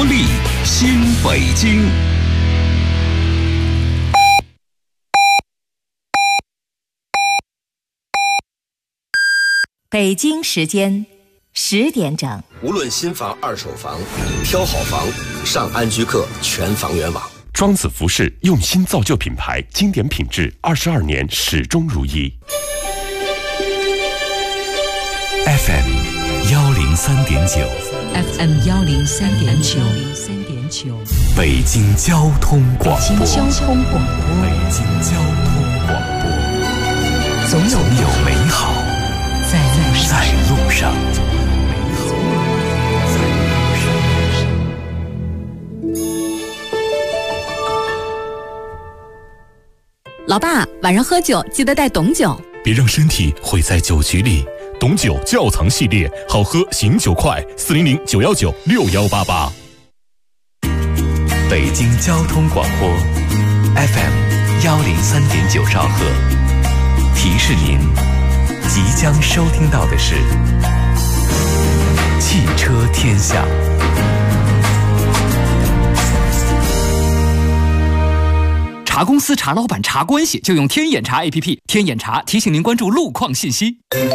活力新北京。 北京时间10点整。 无论新房、二手房，挑好房，上安居客全房源网。 庄子服饰用心造就品牌，经典品质，22年始终如一。 FM 103.9 FM 103.9 北京交通广播。 北京交通广播。 北京交通广播。总有美好在路上。 老爸，晚上喝酒记得带董酒， 别让身体毁在酒局里。董酒窖藏系列，好喝醒酒快，400-919-6188。北京交通广播 FM 103.9兆赫，提示您即将收听到的是汽车天下。 查公司、查老板、查关系，就用天眼查 APP。天眼查提醒您关注路况信息。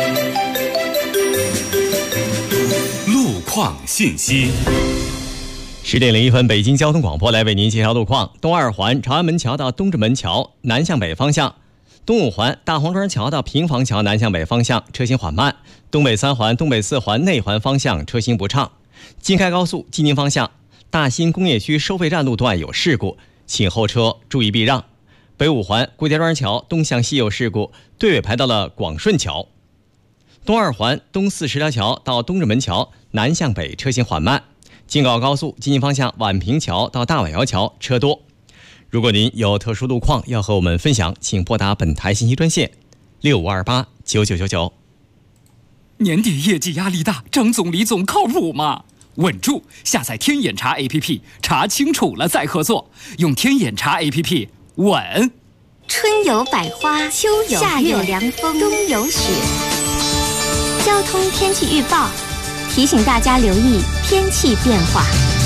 路况信息。 10点01分，北京交通广播来为您介绍路况。东二环长安门桥到东直门桥南向北方向，东五环大黄庄桥到平房桥南向北方向车行缓慢，东北3环、东北4环内环方向车行不畅。京开高速济宁方向大新工业区收费站路段有事故，请后车注意避让。北五环顾家庄桥东向西有事故，队尾排到了广顺桥。东二环东四十条桥到东直门桥南向北车行缓慢。京广高速济宁方向宛平桥到大宛窑桥车多。如果您有特殊路况要和我们分享，请拨打本台信息专线65289999。 年底业绩压力大，张总李总靠谱吗？稳住！下载天眼查 APP， 查清楚了再合作。用天眼查 APP， 稳。 春有百花，秋有夏有凉风，冬有雪。交通天气预报提醒大家留意天气变化。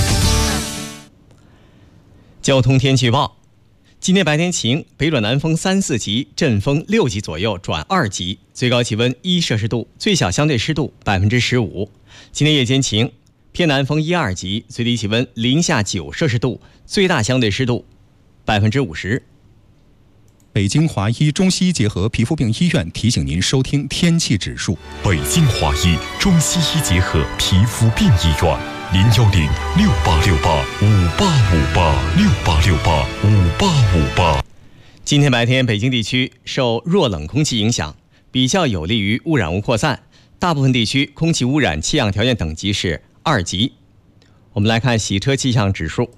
交通天气预报：今天白天晴，北转南风3、4级，阵风6级左右转2级，最高气温1摄氏度，最小相对湿度15%。今天夜间晴，偏南风1、2级，最低气温零下9摄氏度，最大相对湿度50%。 北京华医中西医结合皮肤病医院提醒您收听天气指数。 北京华医中西医结合皮肤病医院，010-6868-5858，6868-5858。 今天白天，北京地区受弱冷空气影响，比较有利于污染物扩散，大部分地区空气污染气象条件等级是2级。我们来看洗车气象指数。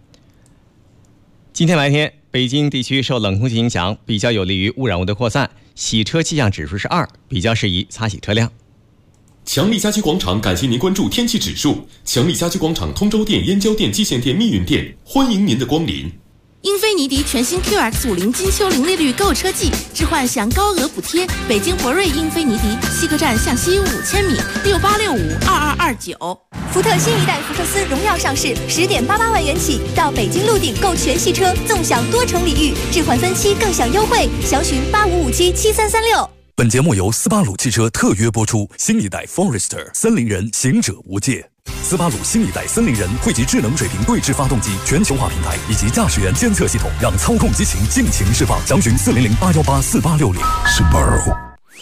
今天白天，北京地区受冷空气影响，比较有利于污染物的扩散，洗车气象指数是2，比较适宜擦洗车辆。 强力家居广场感谢您关注天气指数。强力家居广场通州店、燕郊店、蓟县店、密云店，欢迎您的光临。 英菲尼迪全新 QX50金秋零利率购车季，置换享高额补贴。北京博瑞英菲尼迪西客站向西5000米，68652229。 福特新一代福克斯荣耀上市，10.88万元起，到北京陆鼎购全系车，纵享多重礼遇，置换分期更享优惠，详询85577336。 本节目由斯巴鲁汽车特约播出。新一代 Forester 森林人，行者无界。斯巴鲁新一代森林人汇集智能水平对置发动机全球化平台以及驾驶员监测系统，让操控激情尽情释放。详询400-818-4860。Subaru。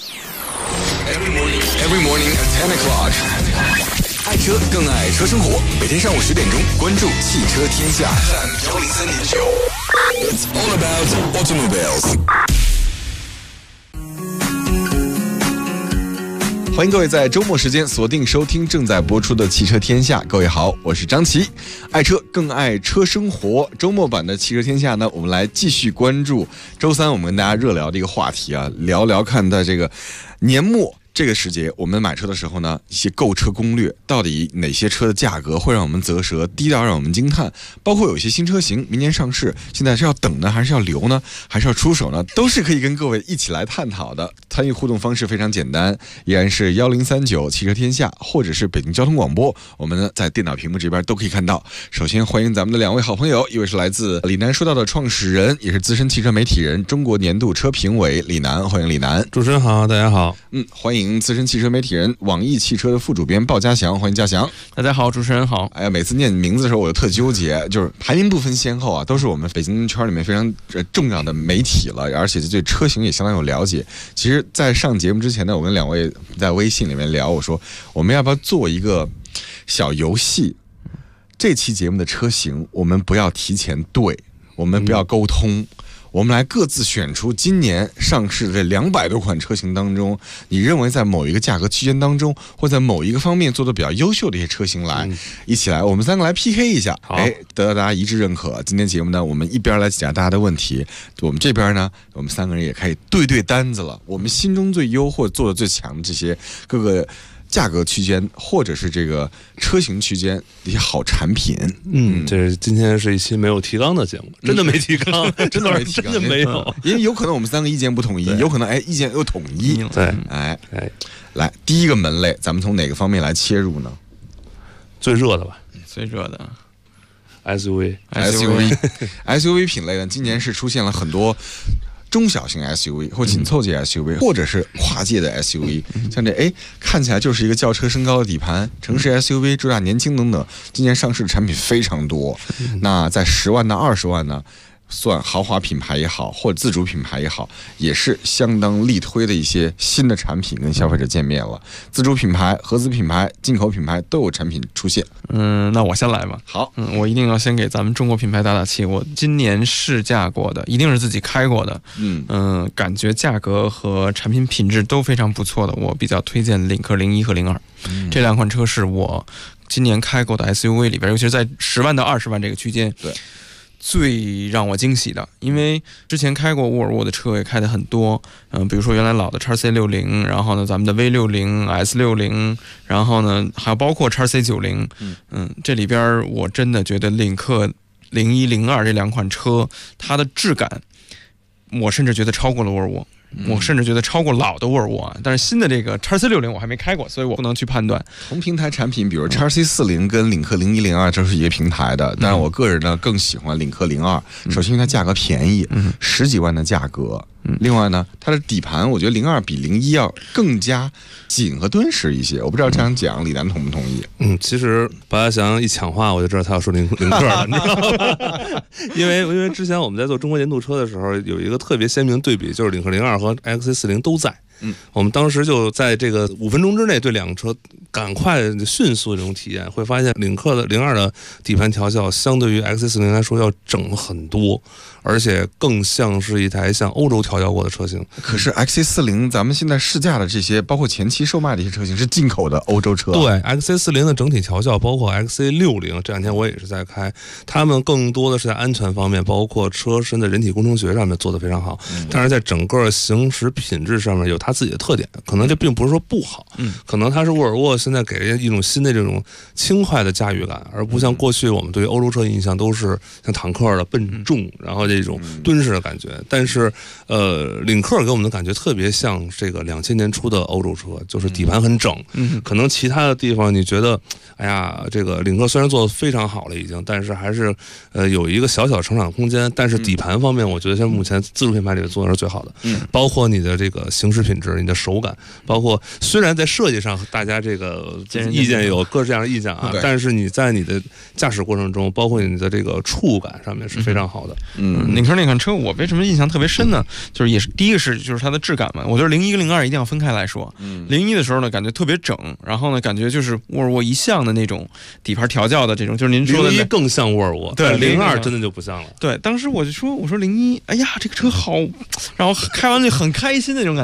Every morning at 10 o'clock。 爱车更爱车生活，每天上午10点钟，关注汽车天下。103.9。It's all about automobiles。 欢迎各位在周末时间锁定收听正在播出的汽车天下。各位好，我是张琪。爱车更爱车生活，周末版的汽车天下呢，我们来继续关注周三我们跟大家热聊的一个话题啊，聊聊看的这个年末这个时节，我们买车的时候呢，一些购车攻略，到底哪些车的价格会让我们啧舌，低到让我们惊叹？包括有一些新车型明年上市，现在是要等呢，还是要留呢，还是要出手呢？都是可以跟各位一起来探讨的。参与互动方式非常简单，依然是1039汽车天下，或者是北京交通广播，我们呢在电脑屏幕这边都可以看到。首先欢迎咱们的2位好朋友，一位是来自李楠说道的创始人，也是资深汽车媒体人，中国年度车评委李楠，欢迎李楠。 主持人好，大家好。 欢迎资深汽车媒体人，网易汽车的副主编鲍家祥，欢迎家祥。 大家好，主持人好。 哎呀，每次念名字的时候我就特纠结，就是排名不分先后啊，都是我们北京圈里面非常重要的媒体了，而且对车型也相当有了解。其实在上节目之前呢，我跟2位在微信里面聊，我说我们要不要做一个小游戏，这期节目的车型我们不要提前对，我们不要沟通，我们来各自选出今年上市的这200多款车型当中，你认为在某一个价格区间当中，或在某一个方面做得比较优秀的一些车型来，一起来，我们3个来 PK 一下，得到大家一致认可。今天节目呢，我们一边来解答大家的问题，我们这边呢，我们3个人也可以对单子了。我们心中最优或做的最强的这些各个价格区间或者是这个车型区间的一些好产品。 这今天是一期没有提纲的节目，真的没提纲， 真的没提纲， 真的没有， 因为有可能我们3个意见不统一，有可能意见又统一。 对， 来第一个门类，咱们从哪个方面来切入呢？ 最热的吧， 最热的 SUV 品类呢，今年是出现了很多中小型 SUV 或紧凑级 SUV，或者是跨界的 SUV，像这看起来就是一个轿车身高的底盘，城市 SUV 主打年轻等等，今年上市的产品非常多。那在10万到20万呢，算豪华品牌也好，或者自主品牌也好，也是相当力推的一些新的产品跟消费者见面了。自主品牌、合资品牌、进口品牌都有产品出现。 那我先来吧。 好， 我一定要先给咱们中国品牌打打气。我今年试驾过的，一定是自己开过的。感觉价格和产品品质都非常不错的。我比较推荐领克01和02，这2款车是我今年开过的 SUV 里边，尤其是在10万到20万这个区间。 对。 最让我惊喜的，因为之前开过沃尔沃的车也开的很多，比如说原来老的 XC60， 然后呢咱们的 V60、S60， 然后呢还有包括 XC90，这里边我真的觉得领克01、02这2款车，它的质感，我甚至觉得超过了沃尔沃。我甚至觉得超过老的沃尔沃，但是新的这个 XC60 我还没开过，所以我不能去判断。 同平台产品，比如 XC40 跟领克01、02这是一个平台的，但是我个人呢更喜欢领克02。首先因为它价格便宜，10几万的价格。另外呢，它的底盘我觉得02比01要更加紧和敦实一些。我不知道这样讲李楠同不同意？ 其实白家祥一抢话，我就知道他要说领克了，你知道吗？因为之前我们在做中国年度车的时候，有一个特别鲜明对比，就是领克02和 XC40 都在。我们当时就在这个5分钟之内对2个车赶快迅速这种体验，会发现领克的02的底盘调教相对于 XC40 来说要整很多，而且更像是一台像欧洲调教过的车型。 可是 XC40 咱们现在试驾的这些，包括前期售卖的一些车型是进口的欧洲车。 对 XC40 的整体调教，包括 XC60， 这2天我也是在开，他们更多的是在安全方面，包括车身的人体工程学上面做得非常好，但是在整个行驶品质上面有它自己的特点，可能这并不是说不好，可能它是沃尔沃现在给人一种新的这种轻快的驾驭感，而不像过去我们对于欧洲车印象都是像坦克的笨重，然后这种敦实的感觉。但是领克给我们的感觉特别像这个2000年初的欧洲车，就是底盘很整，可能其他的地方你觉得哎呀，这个领克虽然做得非常好了已经，但是还是有一个小小成长空间。但是底盘方面我觉得像目前自主品牌里做的是最好的，包括你的这个行驶品质、你的手感，包括虽然在设计上大家这个意见有各式各样的意见啊，但是你在你的驾驶过程中，包括你的这个触感上面是非常好的。 领克那款车我为什么印象特别深呢？就是也是第一个是就是它的质感嘛，我觉得01跟02一定要分开来说。01的时候呢感觉特别整，然后呢感觉就是沃尔沃一向的那种底盘调教的这种，就是您说的 01更像沃尔沃，对02真的就不像了。 对，当时我说01，哎呀这个车好，然后开完就很开心那种感觉。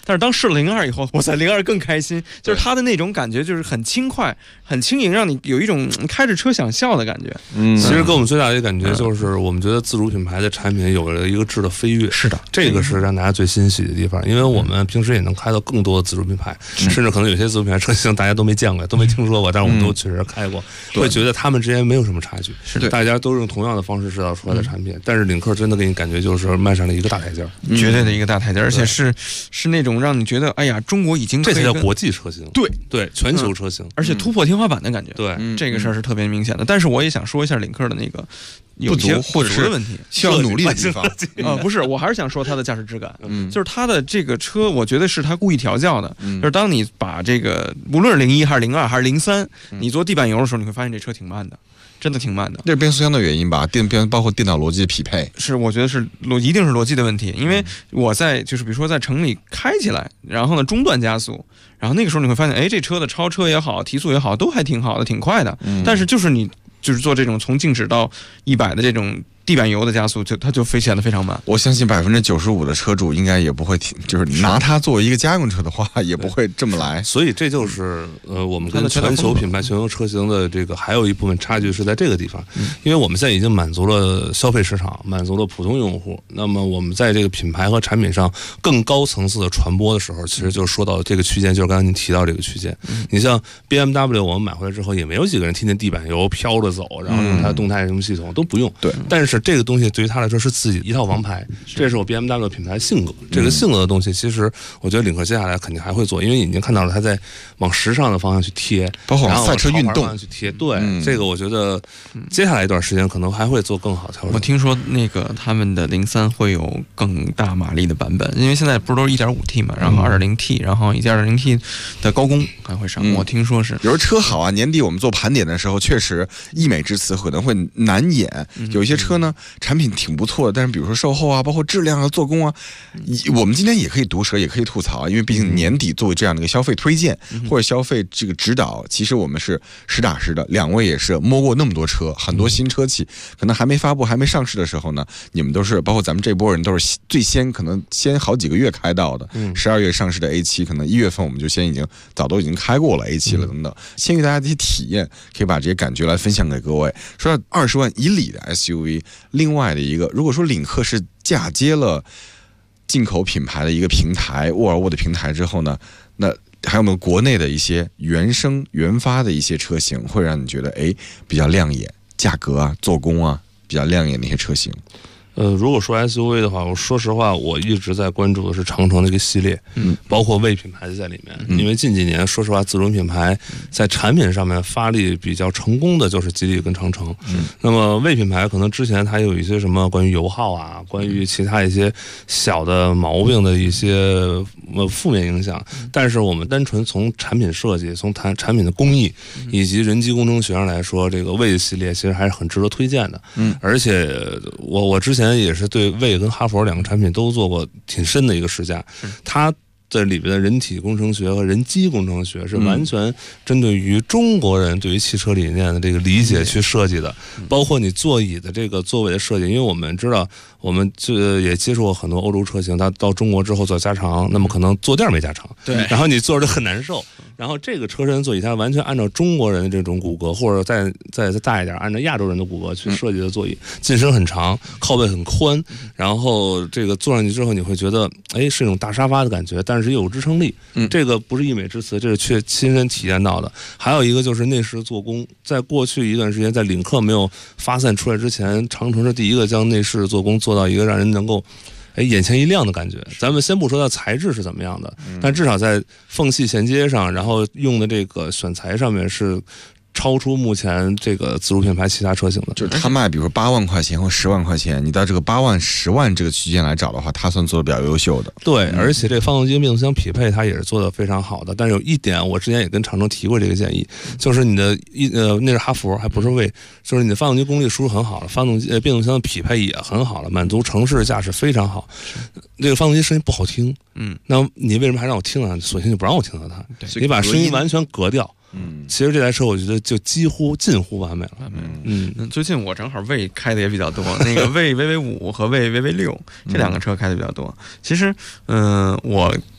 但是当试了02以后，哇塞，02更开心，就是它的那种感觉就是很轻快、很轻盈，让你有一种开着车想笑的感觉。 其实给我们最大的一个感觉就是，我们觉得自主品牌的产品有了一个质的飞跃。 是的， 这个是让大家最欣喜的地方，因为我们平时也能开到更多的自主品牌，甚至可能有些自主品牌车型大家都没见过、都没听说过，但是我们都确实开过，会觉得他们之间没有什么差距，大家都用同样的方式制造出来的产品。但是领克真的给你感觉就是迈上了一个大台阶， 绝对的一个大台阶，而且是那种让你觉得，哎呀，中国已经这才叫国际车型，对，全球车型， 而且突破天花板的感觉。 对， 这个事儿是特别明显的。但是我也想说一下领克的那个有些或者是问题， 需要努力的地方不是，我还是想说它的驾驶质感，就是它的这个车，我觉得是它故意调教的，就是当你把这个无论是01还是02还是03，你做地板油的时候，你会发现这车挺慢的。真的挺慢的， 这是变速箱的原因吧？包括电脑逻辑的匹配， 是我觉得是一定是逻辑的问题。因为我在就是比如说在城里开起来，然后呢中段加速，然后那个时候你会发现，哎，这车的超车也好，提速也好，都还挺好的，挺快的。但是就是你就是做这种从静止到100的这种地板油的加速，它就显得非常慢。 我相信95%的车主应该也不会就是拿它作为一个家用车的话，也不会这么来。 所以这就是我们跟全球品牌、全球车型的这个还有一部分差距是在这个地方，因为我们现在已经满足了消费市场，满足了普通用户。那么我们在这个品牌和产品上更高层次的传播的时候，其实就说到这个区间，就是刚才您提到这个区间。你像 BMW， 我们买回来之后也没有几个人天天地板油飘着走，然后用它的动态什么系统都不用。 对， 但是这个东西对于他来说是自己一套王牌，这是我 BMW 的品牌性格。这个性格的东西，其实我觉得领克接下来肯定还会做，因为已经看到了他在往时尚的方向去贴， 包括往赛车运动去贴。对，这个我觉得接下来一段时间可能还会做更好调整。 我听说那个他们的03会有更大马力的版本，因为现在不是都是 1.5T 嘛，然后 2.0T， 然后 1.0T 的高功还会上。我听说是， 比如车好啊，年底我们做盘点的时候，确实溢美之词可能会难掩。有一些车呢，产品挺不错的，但是比如说售后啊，包括质量啊、做工啊，我们今天也可以毒舌，也可以吐槽，因为毕竟年底作为这样的一个消费推荐或者消费这个指导，其实我们是实打实的。两位也是摸过那么多车，很多新车企可能还没发布、还没上市的时候呢，你们都是包括咱们这波人都是最先可能先好几个月开到的。12月上市的 A7， 可能1月份我们就早都已经开过了 A7 了等等，先给大家这些体验，可以把这些感觉来分享给各位。说到20万以里的 SUV， 另外的一个，如果说领克是嫁接了进口品牌的一个平台，沃尔沃的平台之后呢，那还有没有国内的一些原生原发的一些车型，会让你觉得比较亮眼，价格啊、做工啊比较亮眼的一些车型？ 如果说 SUV 的话，我说实话，我一直在关注的是长城的一个系列，包括魏品牌在里面。因为近几年，说实话，自主品牌在产品上面发力比较成功的就是吉利跟长城。那么魏品牌可能之前它有一些什么关于油耗啊，关于其他一些小的毛病的一些负面影响，但是我们单纯从产品设计、从产品的工艺以及人机工程学上来说，这个魏系列其实还是很值得推荐的。而且我之前也是对魏跟哈佛两个产品都做过挺深的一个试驾，它的里边的人体工程学和人机工程学是完全针对于中国人对于汽车理念的这个理解去设计的，包括你座椅的这个座位的设计，因为我们知道我们也接触过很多欧洲车型，它到中国之后做加长，那么可能坐垫没加长， 对， 然后你坐着就很难受。然后这个车身座椅它完全按照中国人的这种骨骼，或者再大一点，按照亚洲人的骨骼去设计的座椅，进深很长，靠背很宽，然后这个坐上去之后你会觉得是一种大沙发的感觉，但是又有支撑力。这个不是溢美之词，这是确亲身体验到的。还有一个就是内饰做工，在过去一段时间，在领克没有发散出来之前，长城是第一个将内饰做工做到一个让人能够眼前一亮的感觉。咱们先不说它材质是怎么样的，但至少在缝隙衔接上，然后用的这个选材上面是超出目前这个自主品牌其他车型的。 就是它卖比如8万块钱或10万块钱，你到这个8万10万这个区间来找的话，它算做的比较优秀的。 对，而且这发动机跟变速箱匹配它也是做的非常好的。但是有一点我之前也跟长城提过这个建议，就是你的那是哈弗还不是魏，就是你的发动机功率输出很好了，变速箱的匹配也很好了，满足城市驾驶非常好。这个发动机声音不好听，那你为什么还让我听呢？索性就不让我听到它，你把声音完全隔掉。其实这台车我觉得就近乎完美了。 最近我正好魏开的也比较多，那个魏 VV5 和魏 VV6 这两个车开的比较多。其实我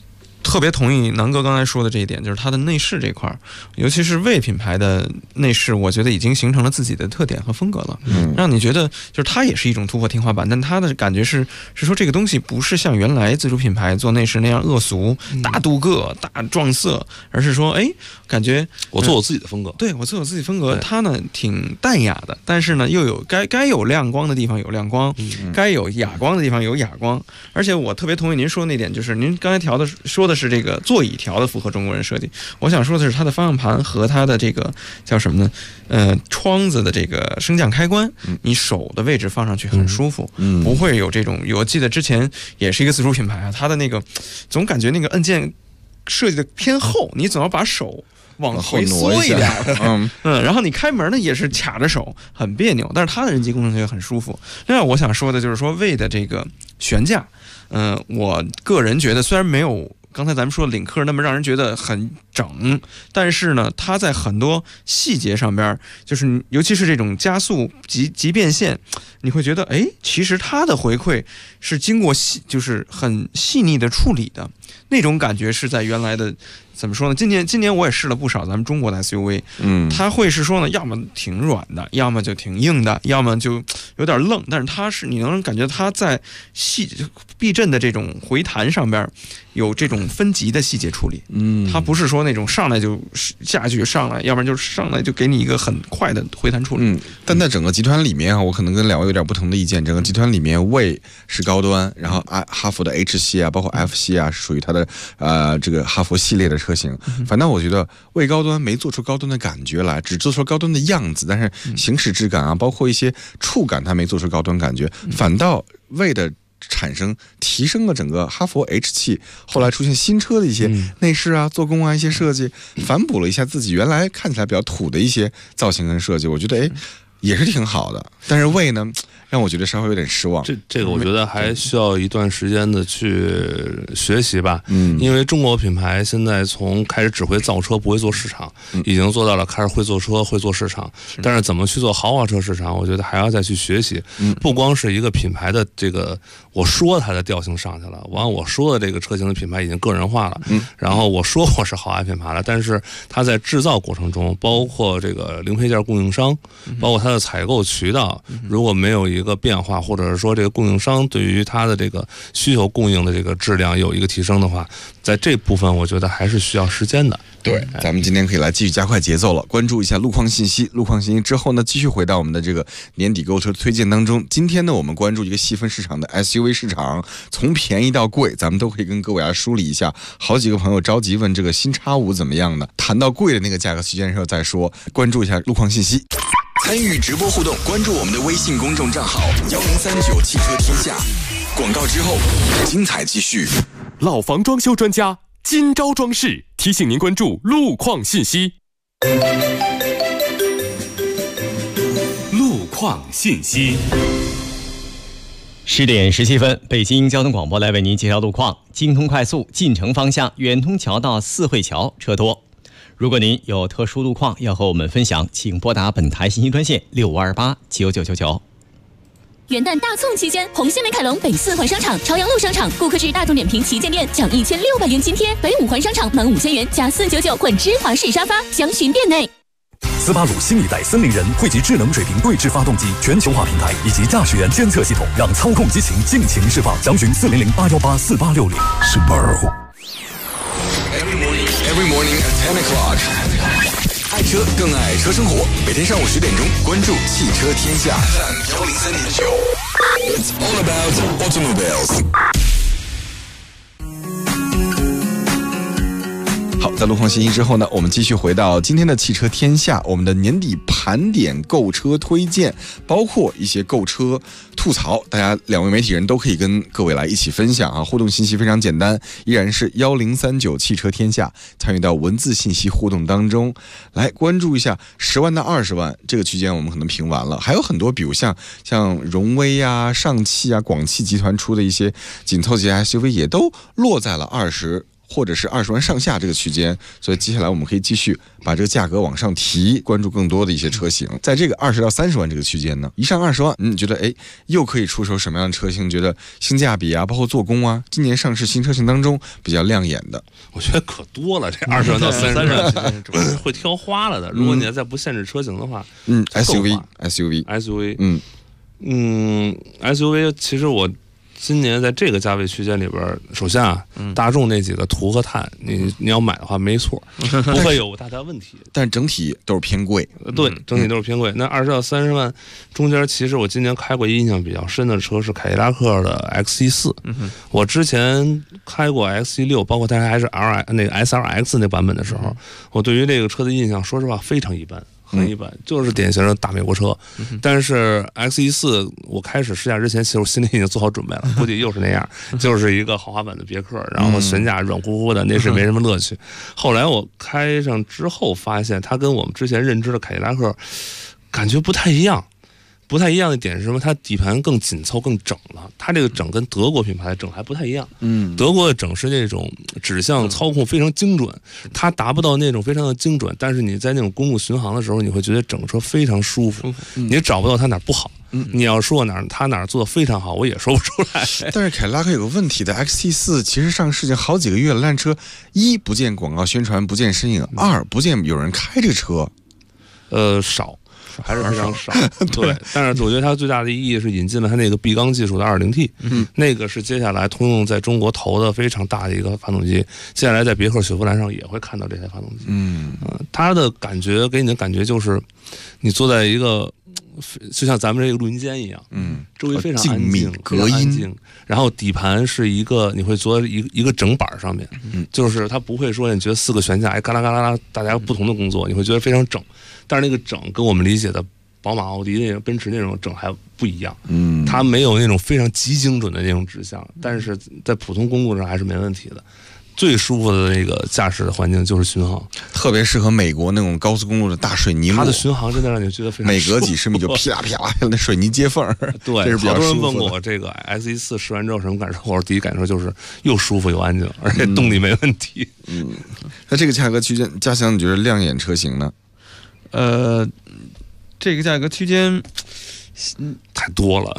特别同意南哥刚才说的这一点，就是它的内饰这块，尤其是魏品牌的内饰，我觉得已经形成了自己的特点和风格了，让你觉得就是它也是一种突破天花板，但它的感觉是说这个东西不是像原来自主品牌做内饰那样恶俗、大镀铬、大撞色，而是说感觉我做我自己的风格， 对，我做我自己风格，它呢挺淡雅的，但是呢又有该有亮光的地方有亮光，该有哑光的地方有哑光，而且我特别同意您说的那点，就是您刚才说的是这个座椅调的符合中国人设计，我想说的是它的方向盘和它的这个叫什么呢？窗子的这个升降开关，你手的位置放上去很舒服，不会有这种。我记得之前也是一个自主品牌啊，它的那个总感觉那个按键设计的偏厚，你总要把手往回缩一点，然后你开门呢也是卡着手，很别扭。但是它的人机工程学很舒服。另外，我想说的就是说，魏的这个悬架，我个人觉得虽然没有刚才咱们说的领克那么让人觉得很整，但是呢，它在很多细节上边，就是尤其是这种加速及变线，你会觉得其实它的回馈是经过就是很细腻的处理的，那种感觉是在原来的。怎么说呢？今年我也试了不少咱们中国的 SUV，它会是说呢，要么挺软的，要么就挺硬的，要么就有点愣。但是你能感觉它在避震的这种回弹上边有这种分级的细节处理。它不是说那种上来就下去上来，要不然就是上来就给你一个很快的回弹处理。 但在整个集团里面啊，我可能跟两位有点不同的意见。整个集团里面，魏是高端，然后哈弗的 H 系啊，包括 F 系啊，是属于它的这个哈弗系列的车型。反倒我觉得魏高端没做出高端的感觉来，只做出高端的样子，但是行驶质感啊，包括一些触感，它没做出高端感觉。反倒魏的产生提升了整个哈弗 H 系后来出现新车的一些内饰啊、做工啊一些设计，反哺了一下自己原来看起来比较土的一些造型跟设计，我觉得也是挺好的。但是魏呢，让我觉得稍微有点失望。 这个我觉得还需要一段时间的去学习吧。因为中国品牌现在从开始只会造车不会做市场，已经做到了开始会做车会做市场，但是怎么去做豪华车市场，我觉得还要再去学习。不光是一个品牌的这个，我说它的调性上去了，我说的这个车型的品牌已经个人化了，然后我说我是豪华品牌了，但是它在制造过程中，包括这个零配件供应商，包括它的采购渠道，如果没有一个变化，或者是说这个供应商对于它的这个需求供应的这个质量有一个提升的话，在这部分我觉得还是需要时间的。 对，咱们今天可以来继续加快节奏了，关注一下路况信息。路况信息之后呢，继续回到我们的这个年底购车推荐当中。今天呢，我们关注一个细分市场的 SUV 市场，从便宜到贵，咱们都可以跟各位来梳理一下。好几个朋友着急问这个新X5怎么样呢？谈到贵的那个价格区间的时候再说，关注一下路况信息。 参与直播互动，关注我们的微信公众账号1039汽车天下。广告之后，精彩继续。 老房装修专家金招装饰提醒您关注路况信息。 路况信息。 10点17分，北京交通广播来为您介绍路况。京通快速进城方向远通桥到四惠桥车多。如果您有特殊路况要和我们分享，请拨打本台信息专线65289999。 元旦大促期间，红星美凯龙北四环商场、朝阳路商场顾客至大众点评旗舰店奖1600元津贴，北五环商场满5000元加499混芝华士沙发，详询店内。 斯巴鲁新一代森林人汇集智能水平对置发动机、全球化平台以及驾驶员监测系统，让操控激情尽情释放。详询400-818-4860。Subaru。 Every morning at 10 o'clock。爱车更爱车生活，每天上午10点钟，关注汽车天下。It's all about automobiles。 好，在路况信息之后呢，我们继续回到今天的汽车天下，我们的年底盘点购车推荐，包括一些购车吐槽，大家两位媒体人都可以跟各位来一起分享啊。互动信息非常简单，依然是1039汽车天下，参与到文字信息互动当中，来关注一下10万到20万这个区间，我们可能评完了，还有很多，比如像荣威啊、上汽啊、广汽集团出的一些紧凑级 SUV 也都落在了20 或者是20万上下这个区间，所以接下来我们可以继续把这个价格往上提，关注更多的一些车型。在这个20到30万这个区间呢，一上20万，你觉得又可以出手什么样的车型？觉得性价比啊，包括做工啊，今年上市新车型当中比较亮眼的， 我觉得可多了。这20万到30万会挑花了的。如果你要再不限制车型的话 ，SUV， SUV， 其实我今年在这个价位区间里边，首先啊，大众那几个途和探，你要买的话没错，不会有大问题。 但整体都是偏贵， 对，整体都是偏贵。那20到30万中间，其实我今年开过印象比较深的车是凯迪拉克的 XC4。我之前开过 XC6，包括它还是那个 SRX 那版本的时候，我对于这个车的印象，说实话非常一般。很一般，就是典型的大美国车。但是 XE4 我开始试驾之前，其实我心里已经做好准备了，估计又是那样，就是一个豪华版的别克，然后悬架软乎乎的，那是没什么乐趣。后来我开上之后发现，它跟我们之前认知的凯迪拉克感觉不太一样。不太一样的点是什么？它底盘更紧凑、更整了。它这个整跟德国品牌的整还不太一样。德国的整是那种指向操控非常精准，它达不到那种非常的精准，但是你在那种公路巡航的时候，你会觉得整车非常舒服，你找不到它哪不好。你要说它哪做的非常好，我也说不出来。 但是凯迪拉克有个问题的 XT4 其实上市已经好几个月了，烂车一不见广告宣传，不见身影；二不见有人开这个车， 少。还是非常少，对。但是我觉得它最大的意义是引进了它那个闭缸技术的 2.0T，那个是接下来通用在中国投的非常大的一个发动机，接下来在别克雪佛兰上也会看到这台发动机。它的感觉给你的感觉就是你坐在一个就像咱们这个录音间一样，周围非常安静， 隔音， 然后底盘是一个你会坐在一个整板上面，就是它不会说你觉得4个悬架嘎啦嘎啦啦，大家不同的工作，你会觉得非常整。但是那个整跟我们理解的宝马、奥迪那种、奔驰那种整还不一样，它没有那种非常极精准的那种指向，但是在普通公路上还是没问题的。最舒服的那个驾驶的环境就是巡航， 特别适合美国那种高速公路的大水泥路。 它的巡航真的让你觉得非常每隔几十米就噼啦噼啦那水泥接缝。 对， 这是比较舒服的。 好多人问过我这个 XE4 试完之后什么感受，我说第一感受就是又舒服又安静，而且动力没问题。 那这个价格区间，嘉祥你觉得亮眼车型呢？ 这个价格区间太多了，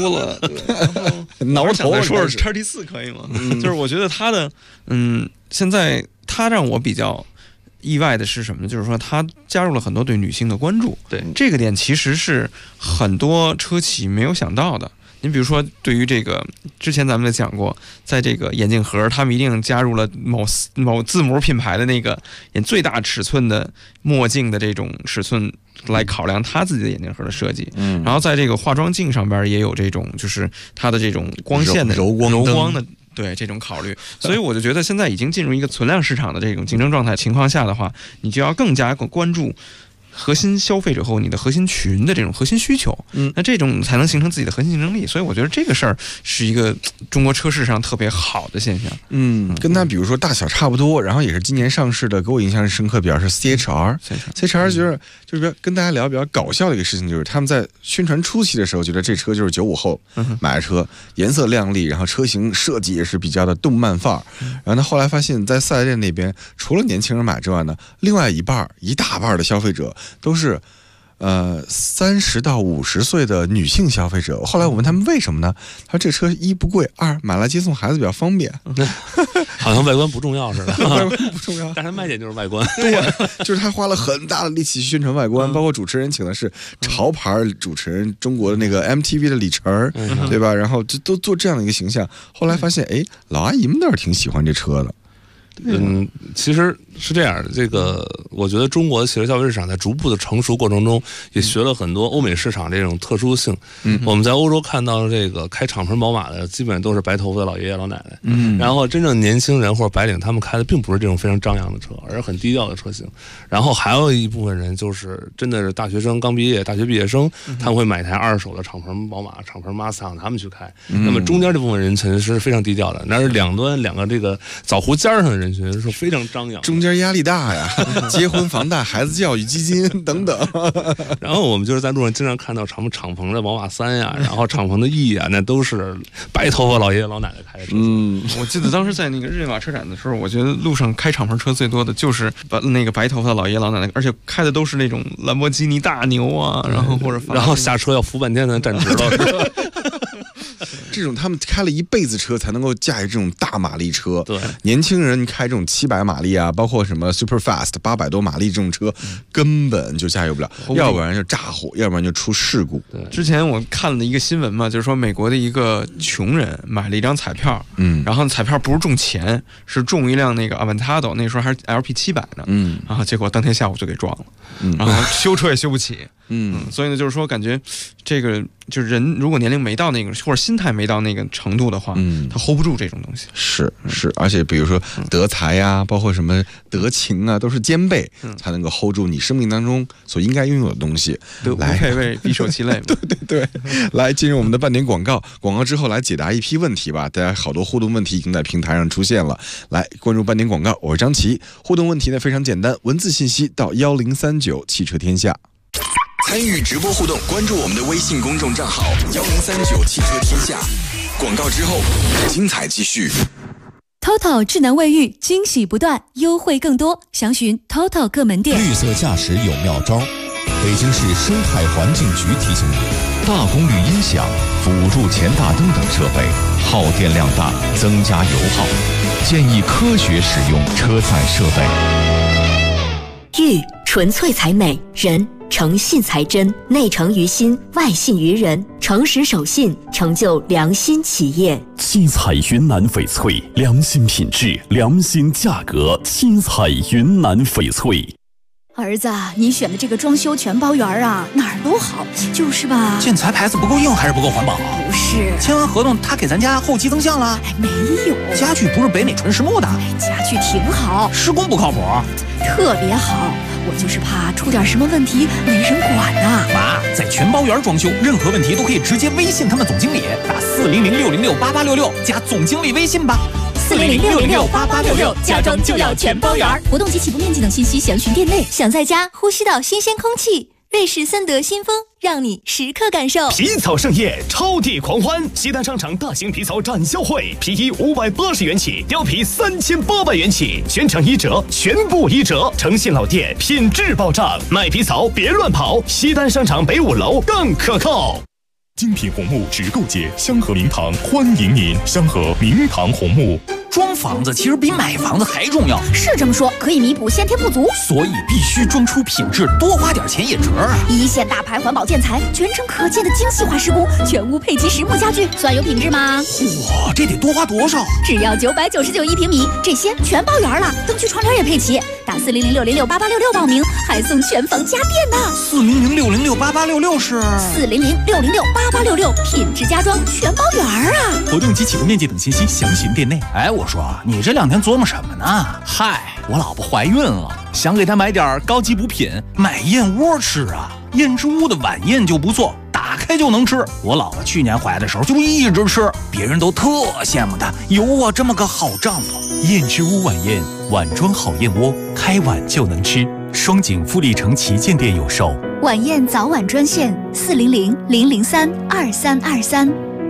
挠头。 说是 XT4 可以吗？就是我觉得它的，现在它让我比较意外的是什么呢？就是说它加入了很多对女性的关注， 对这个点其实是很多车企没有想到的。您比如说，对于这个之前咱们也讲过，在这个眼镜盒，他们一定加入了某字母品牌的那个最大尺寸的墨镜的这种尺寸来考量他自己的眼镜盒的设计。然后在这个化妆镜上边也有这种，就是它的这种光线的柔光的。对这种考虑，所以我就觉得现在已经进入一个存量市场的这种竞争状态情况下的话，你就要更加关注核心消费者和你的核心群的这种核心需求，那这种才能形成自己的核心竞争力。所以我觉得这个事儿是一个中国车市上特别好的现象。 跟它比如说大小差不多，然后也是今年上市的，给我印象深刻，表示 CHR 觉得就是跟大家聊比较搞笑的一个事情，就是他们在宣传初期的时候觉得这车就是95后买的车，颜色亮丽，然后车型设计也是比较的动漫范儿。然后呢，后来发现在四 S 店那边，除了年轻人买之外呢，另外一大半的消费者都是30到50岁的女性消费者。后来我问他们为什么呢？他说这车一不贵，二买来接送孩子比较方便。 好像外观不重要似的， 外观不重要， 但是卖点就是外观。 对，就是他花了很大的力气去宣传外观，包括主持人请的是潮牌主持人，中国的那个 MTV 的李晨，对吧？然后都做这样的一个形象。后来发现，老阿姨们倒是挺喜欢这车的。 其实是这样的，这个我觉得中国的汽车消费市场在逐步的成熟过程中，也学了很多欧美市场这种特殊性。我们在欧洲看到这个开敞篷宝马的，基本上都是白头发的老爷爷老奶奶，然后真正年轻人或者白领，他们开的并不是这种非常张扬的车，而是很低调的车型。然后还有一部分人就是真的是大学生刚毕业，大学毕业生，他们会买一台2手的敞篷宝马、敞篷 Mustang， 他们去开。那么中间这部分人群是非常低调的，那是两个这个枣核尖上的人。 人群是非常张扬， 中间压力大呀，结婚、房贷、孩子教育基金等等。 然后我们就是在路上经常看到敞篷的宝马3呀，然后敞篷的 E 呀，那都是白头发老爷爷老奶奶开的车。 我记得当时在那个日内瓦车展的时候，我觉得路上开敞篷车最多的就是那个白头发的老爷爷老奶奶，而且开的都是那种兰博基尼大牛啊，然后或者然后下车要扶半天才能站直了。 这种他们开了一辈子车才能够驾驭这种大马力车。 对， 年轻人开这种700马力啊，包括什么 Super Fast 800多马力这种车，根本就驾驭不了，要不然就炸火，要不然就出事故。 对，之前我看了一个新闻嘛，就是说美国的一个穷人买了一张彩票，然后彩票不是中钱，是中一辆那个 Aventador， 那时候还是 LP700 呢，然后结果当天下午就给撞了，然后修车也修不起。所以呢，就是说，感觉这个就是人如果年龄没到那个，或者心态没到那个程度的话，他 hold 不住这种东西。 是，而且比如说德才呀，包括什么德情啊，都是兼备，才能够 hold 住你生命当中所应该拥有的东西。 来，配位必受其累。 对，来进入我们的半点广告，广告之后来解答一批问题吧。大家好多互动问题已经在平台上出现了，来关注半点广告，我是张琪。互动问题呢非常简单，文字信息到1039汽车天下。 参与直播互动，关注我们的微信公众账号1039汽车天下。广告之后，精彩继续。 TOTO 智能卫浴惊喜不断，优惠更多，详询 TOTO 各门店。 绿色驾驶有妙招，北京市生态环境局提醒你：大功率音响、辅助前大灯等设备耗电量大，增加油耗，建议科学使用车载设备。 玉纯粹才美，人诚信才真，内诚于心，外信于人，诚实守信，成就良心企业。 七彩云南翡翠，良心品质，良心价格。七彩云南翡翠。 儿子，你选的这个装修全包圆啊，哪儿都好，就是吧？ 建材牌子不够硬还是不够环保？ 不是， 签完合同他给咱家后期增项了？ 没有。 家具不是北美纯实木的？ 家具挺好， 施工不靠谱， 特别好。我就是怕出点什么问题没人管呐。 妈，在全包圆装修，任何问题都可以直接微信他们总经理，打400-606-8866加总经理微信吧。 400-606-8866，家装就要全包圆。 活动及起步面积等信息详询店内。想在家呼吸到新鲜空气，瑞士森德新风让你时刻感受。 皮草盛宴，超地狂欢！西单商场大型皮草展销会，皮衣580元起，貂皮3800元起，全场1折，全部1折。诚信老店，品质保障，卖皮草别乱跑。西单商场北5楼更可靠。 精品红木直购节，香河明堂欢迎您！香河明堂红木。 装房子其实比买房子还重要， 是这么说，可以弥补先天不足， 所以必须装出品质，多花点钱也值啊！ 一线大牌环保建材，全程可见的精细化施工，全屋配齐实木家具，算有品质吗？ 哇，这得多花多少？ 只要999一平米，这些全包圆了，灯具窗帘也配齐。打400-606-8866报名，还送全房家电呢。 400-606-8866是 400-606-8866，品质家装全包圆啊！ 活动及起步面积等信息详询店内。哎，我说你这2天琢磨什么呢？嗨，我老婆怀孕了，想给她买点高级补品，买燕窝吃啊。燕之屋的晚宴就不错，打开就能吃。我老婆去年怀的时候就一直吃，别人都特羡慕她有我这么个好丈夫。 燕之屋晚宴，碗装好燕窝，开碗就能吃。双井富力城旗舰店有售。 晚宴早晚专线400-003-2323。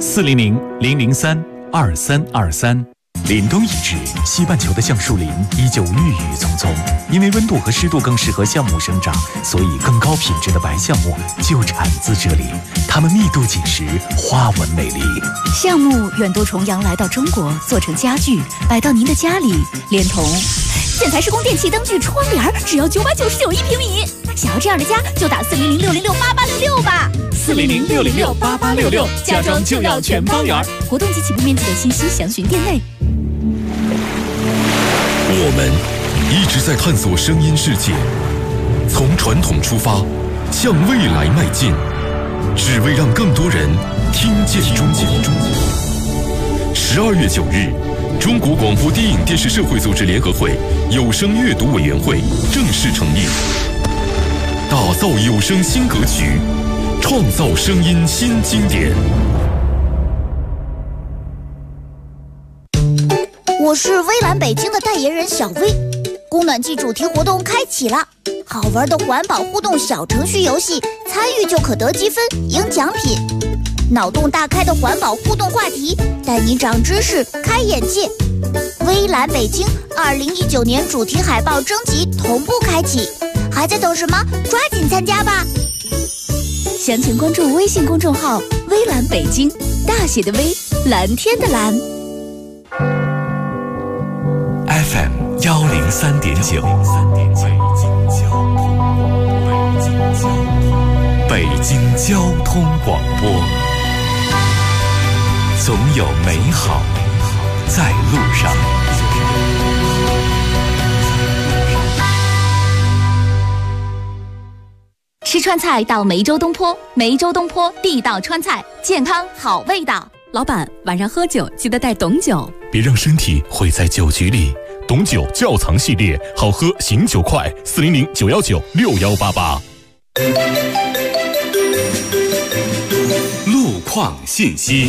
400-003-2323。凛冬已至，西半球的橡树林依旧郁郁葱葱。因为温度和湿度更适合橡木生长，所以更高品质的白橡木就产自这里。它们密度紧实，花纹美丽。 橡木远渡重洋来到中国，做成家具，摆到您的家里，连同建材施工、电器、灯具、窗帘，只要999一平米。想要这样的家，就打400-606-8866吧。 400-606-8866，家装就要全包圆。 活动及起步面积的信息详询店内。 我们一直在探索声音世界，从传统出发，向未来迈进，只为让更多人听见中国。12月9日，中国广播电影电视社会组织联合会有声阅读委员会正式成立，打造有声新格局，创造声音新经典。 我我是微蓝北京的代言人小薇。供暖季主题活动开启了，好玩的环保互动小程序游戏，参与就可得积分赢奖品。脑洞大开的环保互动话题，带你长知识开眼界。微蓝北京2019年主题海报征集同步开启，还在等什么？抓紧参加吧！ 详情关注微信公众号“微蓝北京”，大写的微，蓝天的蓝。 FM 103.9，北京交通广播，总有美好在路上。 吃川菜到梅州东坡，梅州东坡地道川菜，健康好味道。 老板，晚上喝酒记得带董酒， 别让身体毁在酒局里。董酒窖藏系列，好喝醒酒快，400-919-6188。 路况信息。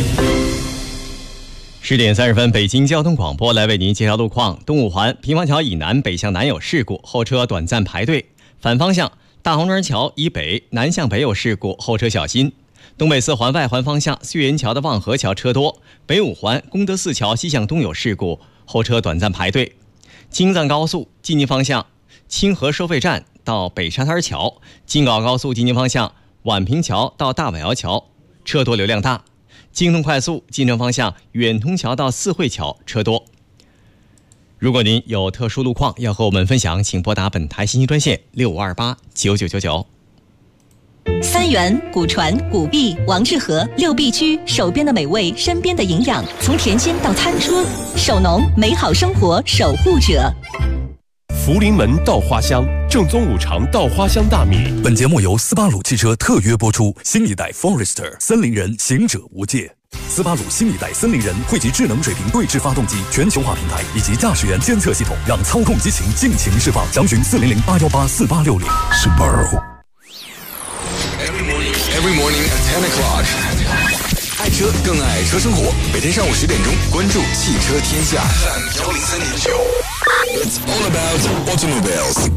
10点30分，北京交通广播来为您介绍路况。东五环平房桥以南北向南有事故，后车短暂排队。反方向大红砖桥以北南向北有事故，后车小心。东北4环外环方向燧源桥的望河桥车多。北五环功德寺桥西向东有事故，后车短暂排队。京藏高速进京方向清河收费站到北沙滩桥，京广高速进京方向宛平桥到大碗窑桥车多流量大。京通快速进城方向远通桥到四惠桥车多。如果您有特殊路况要和我们分享，请拨打本台信息专线65289999。 三元、古传、古碧、王致和6必居，手边的美味，身边的营养，从甜心到餐桌，手农美好生活守护者。 福临门稻花香，正宗五常稻花香大米。 本节目由斯巴鲁汽车特约播出，新一代 Forester 森林人，行者无界。斯巴鲁新一代森林人汇集智能水平对置发动机全球化平台以及驾驶员监测系统，让操控激情尽情释放。详询400-818-4860。Subaru。 Every morning at 10 o'clock， 爱车更爱车生活。每天上午10点钟，关注汽车天下。103.9 It's all about automobiles。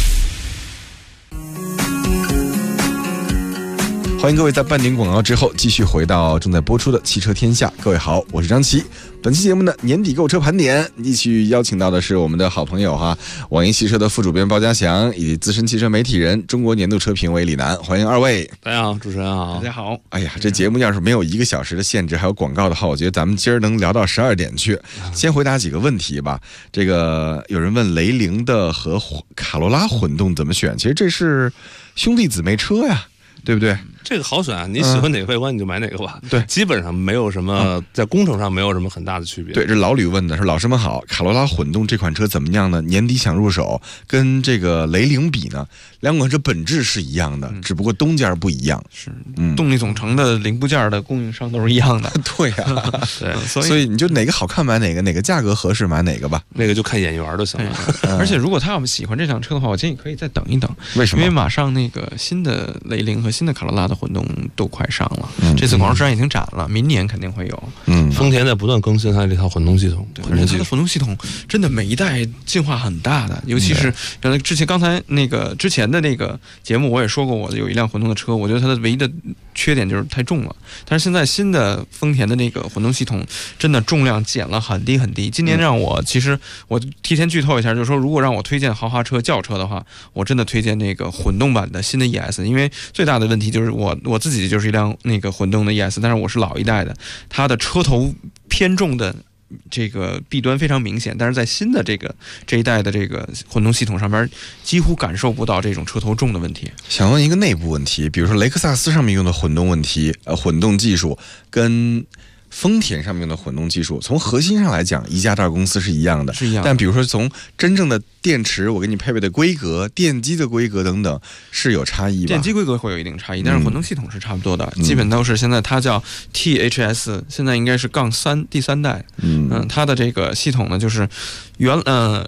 欢迎各位在半点广告之后继续回到正在播出的汽车天下。各位好，我是张琪。本期节目呢，年底购车盘点，继续邀请到的是我们的好朋友网易汽车的副主编包家祥，以及资深汽车媒体人、中国年度车评委李楠。欢迎二位。 大家好，主持人好。 大家好。 哎呀，这节目要是没有1个小时的限制，还有广告的话，我觉得咱们今儿能聊到12点去。先回答几个问题吧。这个有人问雷凌的和卡罗拉混动怎么选？其实这是兄弟姊妹车呀，对不对？ 这个好选啊，你喜欢哪个外观你就买哪个吧。 对， 基本上没有什么在工程上没有什么很大的区别。 对，这老吕问的是老师们好，卡罗拉混动这款车怎么样呢？年底想入手，跟这个雷凌比呢，两款车本质是一样的，只不过东家不一样。 是，动力总成的零部件的供应商都是一样的。 对啊， 对， 所以你就哪个好看买哪个，哪个价格合适买哪个吧。 那个就看眼缘就行了。 而且如果他要喜欢这辆车的话，我建议可以再等一等。 为什么？ 因为马上那个新的雷凌和新的卡罗拉的混动都快上了，这次广州车展已经展了，明年肯定会有。 丰田在不断更新它这套混动系统， 对，它的混动系统真的每一代进化很大的，尤其是刚才之前的那个节目我也说过，我有一辆混动的车，我觉得它的唯一的缺点就是太重了。但是现在新的丰田的那个混动系统真的重量减了很低很低。今年让我其实我提前剧透一下，就是说如果让我推荐豪华车轿车的话，我真的推荐那个混动版的新的 ES， 因为最大的问题就是我自己就是一辆那个混动的 ES， 但是我是老一代的，它的车头偏重的这个弊端非常明显，但是在新的这一代的这个混动系统上边，几乎感受不到这种车头重的问题。 想问一个内部问题，比如说雷克萨斯上面用的混动技术跟丰田上面的混动技术，从核心上来讲，一家大公司是一样的，但比如说从真正的电池，我给你配备的规格、电机的规格等等，是有差异吧？ 电机规格会有一定差异，但是混动系统是差不多的，基本都是现在它叫 THS， 现在应该是-3第3代。它的这个系统呢，就是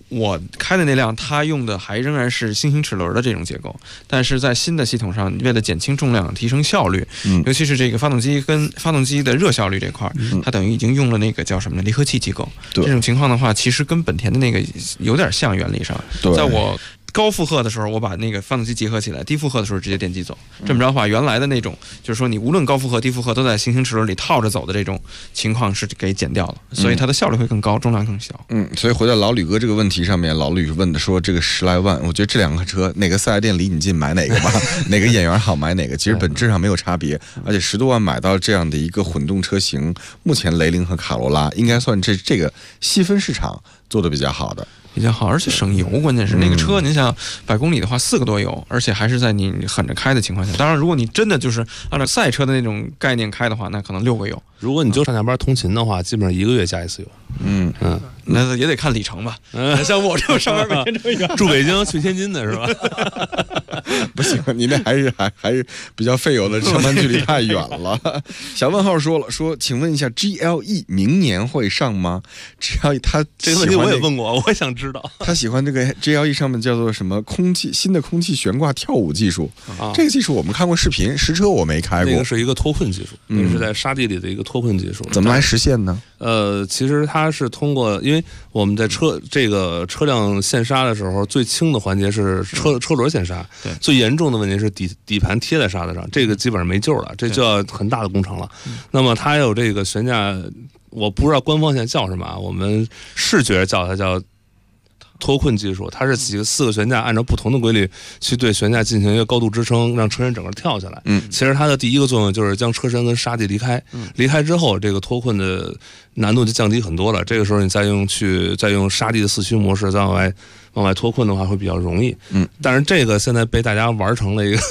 我开的那辆，它用的还仍然是新型齿轮的这种结构，但是在新的系统上，为了减轻重量、提升效率，尤其是这个发动机跟发动机的热效率这块，它等于已经用了那个叫什么呢？离合器机构。这种情况的话，其实跟本田的那个有点像原理上。在我高负荷的时候，我把那个发动机结合起来；低负荷的时候直接电机走。这么着的话，原来的那种就是说你无论高负荷、低负荷都在新型齿轮里套着走的这种情况是给减掉了，所以它的效率会更高，重量更小。 所以回到老吕哥这个问题上面，老吕问的说这个10来万，我觉得这两个车哪个4 S店离你近买哪个吧，哪个眼缘好买哪个，其实本质上没有差别。而且10多万买到这样的一个混动车型，目前雷凌和卡罗拉应该算这个细分市场做的比较好的。 比较好，而且省油，关键是那个车，您想100公里的话4个多油，而且还是在你狠着开的情况下。当然，如果你真的就是按照赛车的那种概念开的话，那可能6个油。 如果你就上下班通勤的话，基本上1个月加1次油。 那也得看里程吧。像我这种上班每天这么远， 住北京去天津的是吧？ 不行，你那还是比较费油的，上班距离太远了。小问号说了，请问一下 GLE 明年会上吗 ？GLE 他这个问题我也问过，我也想知道。 他喜欢这个 GLE 上面叫做什么新的空气悬挂跳舞技术。这个技术我们看过视频，实车我没开过。 那个是一个脱困技术，那是在沙地里的一个脱困技术。 怎么来实现呢？ 其实它是通过，因为我们在这个车辆陷刹的时候，最轻的环节是车轮陷刹，最严重的问题是底盘贴在刹子上，这个基本上没救了，这就要很大的工程了。那么它有这个悬架，我不知道官方现在叫什么，我们视觉叫它叫脱困技术，它是4个悬架按照不同的规律去对悬架进行一个高度支撑，让车身整个跳下来。其实它的第一个作用就是将车身跟沙地离开，离开之后，这个脱困的难度就降低很多了。这个时候你再用沙地的4驱模式再往外脱困的话会比较容易。但是这个现在被大家玩成了一个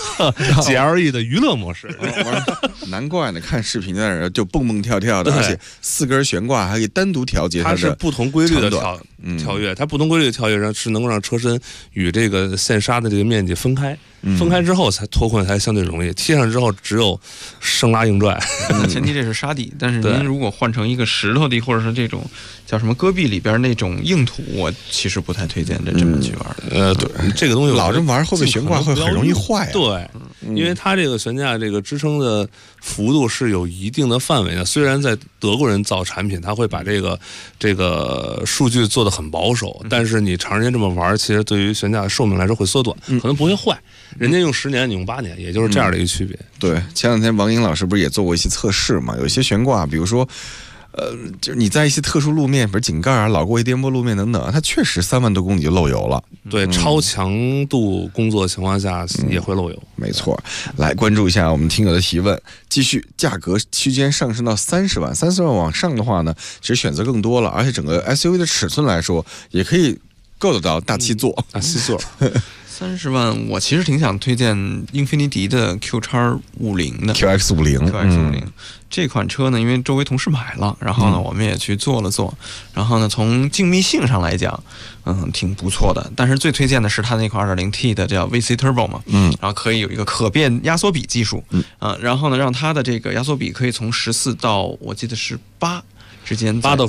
GLE 的娱乐模式。 难怪呢，看视频在那儿就蹦蹦跳跳的，而且4根悬挂还可以单独调节它的是不同规律的跳跃，它不同规律的跳跃是能够让车身与这个陷刹的这个面积分开。分开之后才脱困才相对容易，贴上之后只有生拉硬拽。 前提这是沙地，但是您如果换成一个石头地，或者是这种叫什么戈壁里边那种硬土，我其实不太推荐这么去玩。 对，这个东西老这么玩会不会悬挂会很容易坏？ 对，因为它这个悬架这个支撑的幅度是有一定的范围的。虽然在德国人造产品，他会把这个数据做得很保守，但是你长时间这么玩，其实对于悬架的寿命来说会缩短，可能不会坏。人家用10年，你用8年，也就是这样的一个区别。 对，前两天王英老师不是也做过一些测试嘛？有一些悬挂，比如说，就是你在一些特殊路面，比如井盖啊、老过夜颠簸路面等等，它确实3万多公里就漏油了。 对，超强度工作情况下也会漏油。 没错，来关注一下我们听友的提问。继续，价格区间上升到30万，30万往上的话呢，其实选择更多了，而且整个 SUV 的尺寸来说，也可以够得到大7座。 大7座。 30万，我其实挺想推荐英菲尼迪的 QX50 的 QX50 这款车呢，因为周围同事买了，然后呢，我们也去做了做，然后呢，从静谧性上来讲，挺不错的。但是最推荐的是它那款 2.0T 的叫 VC Turbo 嘛，然后可以有一个可变压缩比技术，然后呢，让它的这个压缩比可以从14到我记得是8之间 ，8到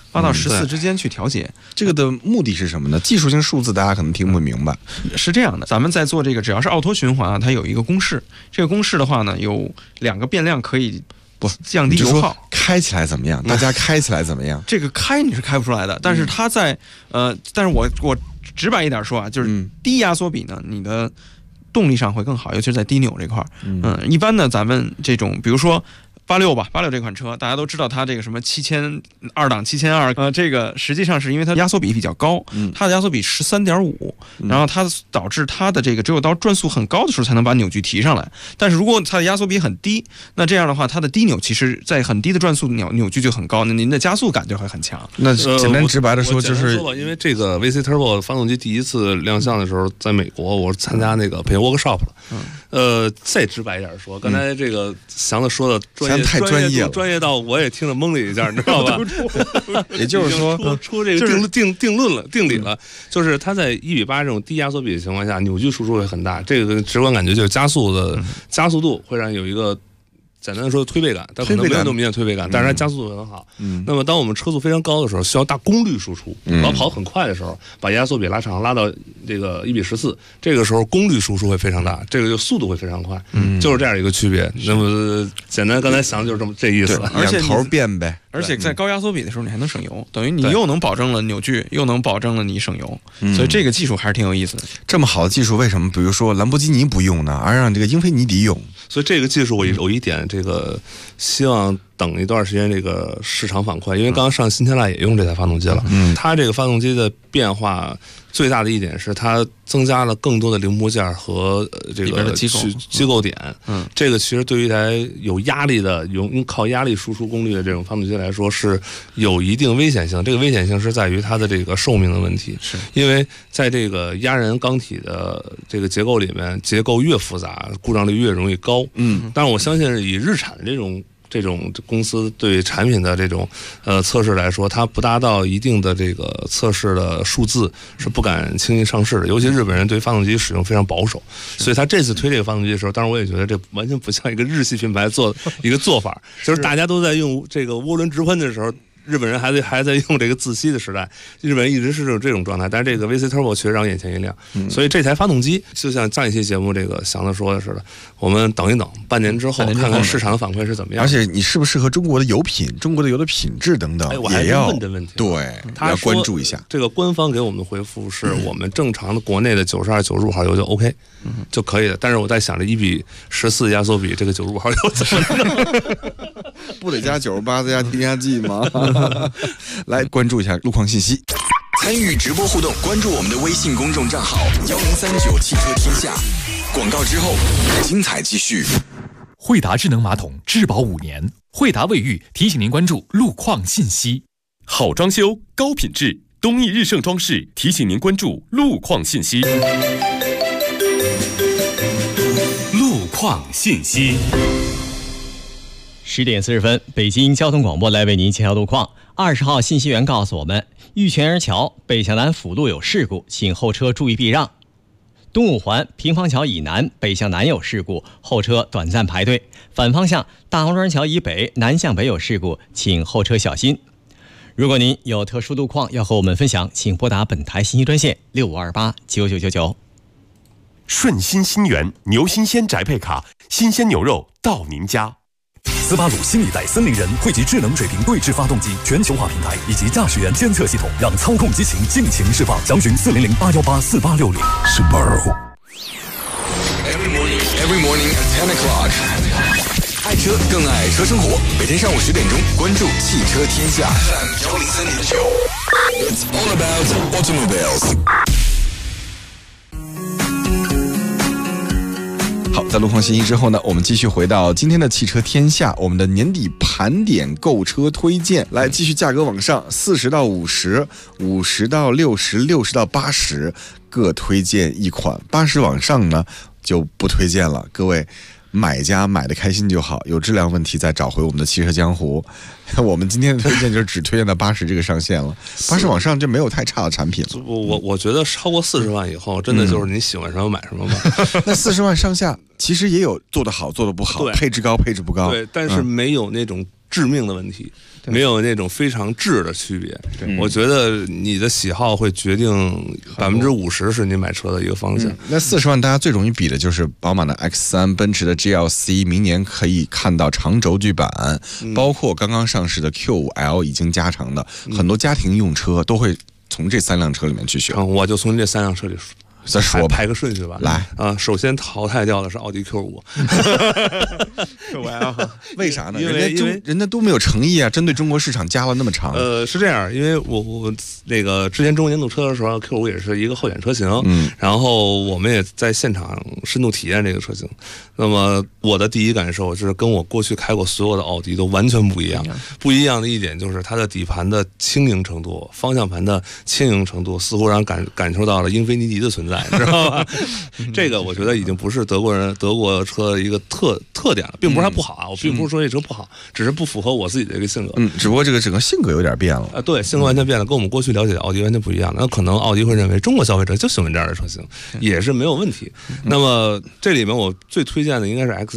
14 之间去调节。 这个的目的是什么呢？技术性数字大家可能听不明白。 是这样的，咱们在做这个，只要是奥托循环啊，它有一个公式。这个公式的话呢，有2个变量可以降低油耗。 开起来怎么样？大家开起来怎么样？ 这个开你是开不出来的，但是它在但是我直白一点说啊，就是低压缩比呢，你的动力上会更好，尤其是在低扭这块。一般呢，咱们这种比如说。86这款车，大家都知道它这个什么7000二档7200，这个实际上是因为它压缩比比较高，它的压缩比13.5，然后它导致它的这个只有到转速很高的时候才能把扭矩提上来。但是如果它的压缩比很低，那这样的话，它的低扭其实在很低的转速扭矩就很高，那您的加速感就会很强。 那简单直白的说，就是因为这个 VC Turbo 发动机第一次亮相的时候，在美国我参加那个培训 workshop 了。再直白一点说，刚才这个祥子说的太专业了， 专业到我也听着懵了一下，你知道吧？ 也就是说， 出这个定理了，就是它在1:8这种低压缩比的情况下，扭矩输出会很大。这个直观感觉就是加速度会让有一个简单的说推背感，但可能没有那么明显推背感，但是它加速度很好。那么当我们车速非常高的时候，需要大功率输出，然后跑很快的时候，把压缩比拉长，拉到这个1:14，这个时候功率输出会非常大，这个就速度会非常快，就是这样一个区别。那么简单刚才想的就是这意思， 而且头变呗。 而且在高压缩比的时候，你还能省油，等于你又能保证了扭矩，又能保证了你省油，所以这个技术还是挺有意思的。 这么好的技术，为什么比如说兰博基尼不用呢，而让这个英菲尼迪用？ 所以这个技术我有一点这个希望等一段时间这个市场反馈，因为刚刚上新天籁也用这台发动机了，它这个发动机的变化最大的一点是它增加了更多的零部件和这个机构点，这个其实对于一台有压力的用靠压力输出功率的这种发动机来说是有一定危险性。这个危险性是在于它的这个寿命的问题，是因为在这个压燃钢体的这个结构里面，结构越复杂，故障率越容易高。但是我相信以日产的这种公司对产品的这种测试来说，它不达到一定的这个测试的数字是不敢轻易上市的。尤其日本人对发动机使用非常保守，所以他这次推这个发动机的时候，当然我也觉得这完全不像一个日系品牌做一个做法，就是大家都在用这个涡轮直喷的时候。日本人还在用这个自吸的时代，日本人一直是这种状态，但是这个 VC Turbo 确实让眼前一亮，所以这台发动机就像上一期节目这个祥子说的似的，我们等一等，半年之后看看市场的反馈是怎么样。 而且你适不适合中国的油品、中国的油的品质等等， 我还也要问这问题， 对，要关注一下。 这个官方给我们的回复是我们正常的国内的92、95号油就 OK 就可以了，但是我在想着1:14压缩比这个95号油怎么弄？ 不得加98再加添加剂吗？来关注一下路况信息， 参与直播互动，关注我们的微信公众账号1039汽车天下。广告之后，精彩继续。 惠达智能马桶质保5年，惠达卫浴提醒您关注路况信息。 好装修，高品质，东义日盛装饰提醒您关注路况信息。路况信息。 10点40分，北京交通广播来为您介绍路况。20号信息员告诉我们，玉泉儿桥北向南辅路有事故，请后车注意避让。东五环平房桥以南北向南有事故，后车短暂排队。反方向大红砖桥以北南向北有事故，请后车小心。如果您有特殊路况要和我们分享，请拨打本台信息专线65289999。 顺心新源牛新鲜宅配卡，新鲜牛肉到您家。 斯巴鲁新一代森林人汇集智能水平对置发动机全球化平台以及驾驶员监测系统，让操控激情尽情释放。详询400-818-4860。Subaru。 Every morning at 10 o'clock。爱车更爱车生活，每天上午10点钟，关注汽车天下103.9。It's all about automobiles。 好，在路况信息之后呢，我们继续回到今天的汽车天下，我们的年底盘点购车推荐，来继续价格往上，40到50、50到60、60到80，各推荐一款，80往上呢就不推荐了。各位买家买的开心就好，有质量问题再找回我们的汽车江湖。我们今天的推荐就是只推荐到80这个上限了，80往上就没有太差的产品了。 我觉得超过40万以后，真的就是你喜欢什么买什么吧。 那40万上下其实也有做得好做得不好，配置高配置不高， 对，但是没有那种致命的问题，没有那种非常质的区别。我觉得你的喜好会决定50%是你买车的一个方向。 那40万大家最容易比的就是宝马的 X3、奔驰的 GLC， 明年可以看到长轴距版，包括刚刚上市的 Q5L 已经加长的，很多家庭用车都会从这3辆车里面去选。 我就从这3辆车里再说排个顺序吧。 来首先淘汰掉的是奥迪 Q5。 为啥呢？人家都没有诚意啊，针对中国市场加了那么长。 是这样，因为我那个之前中国年度车的时候 ，Q5 也是一个候选车型，然后我们也在现场深度体验这个车型。那么我的第一感受就是跟我过去开过所有的奥迪都完全不一样。不一样的一点就是它的底盘的轻盈程度，方向盘的轻盈程度，似乎让感受到了英菲尼迪的存在。知道吧？这个我觉得已经不是德国车的一个特点了，并不是它不好啊，我并不是说这车不好，只是不符合我自己的一个性格。 只不过这个整个性格有点变了。 对，性格完全变了，跟我们过去了解的奥迪完全不一样。那可能奥迪会认为中国消费者就喜欢这样的车型，也是没有问题。那么这里面我最推荐的应该是 X3。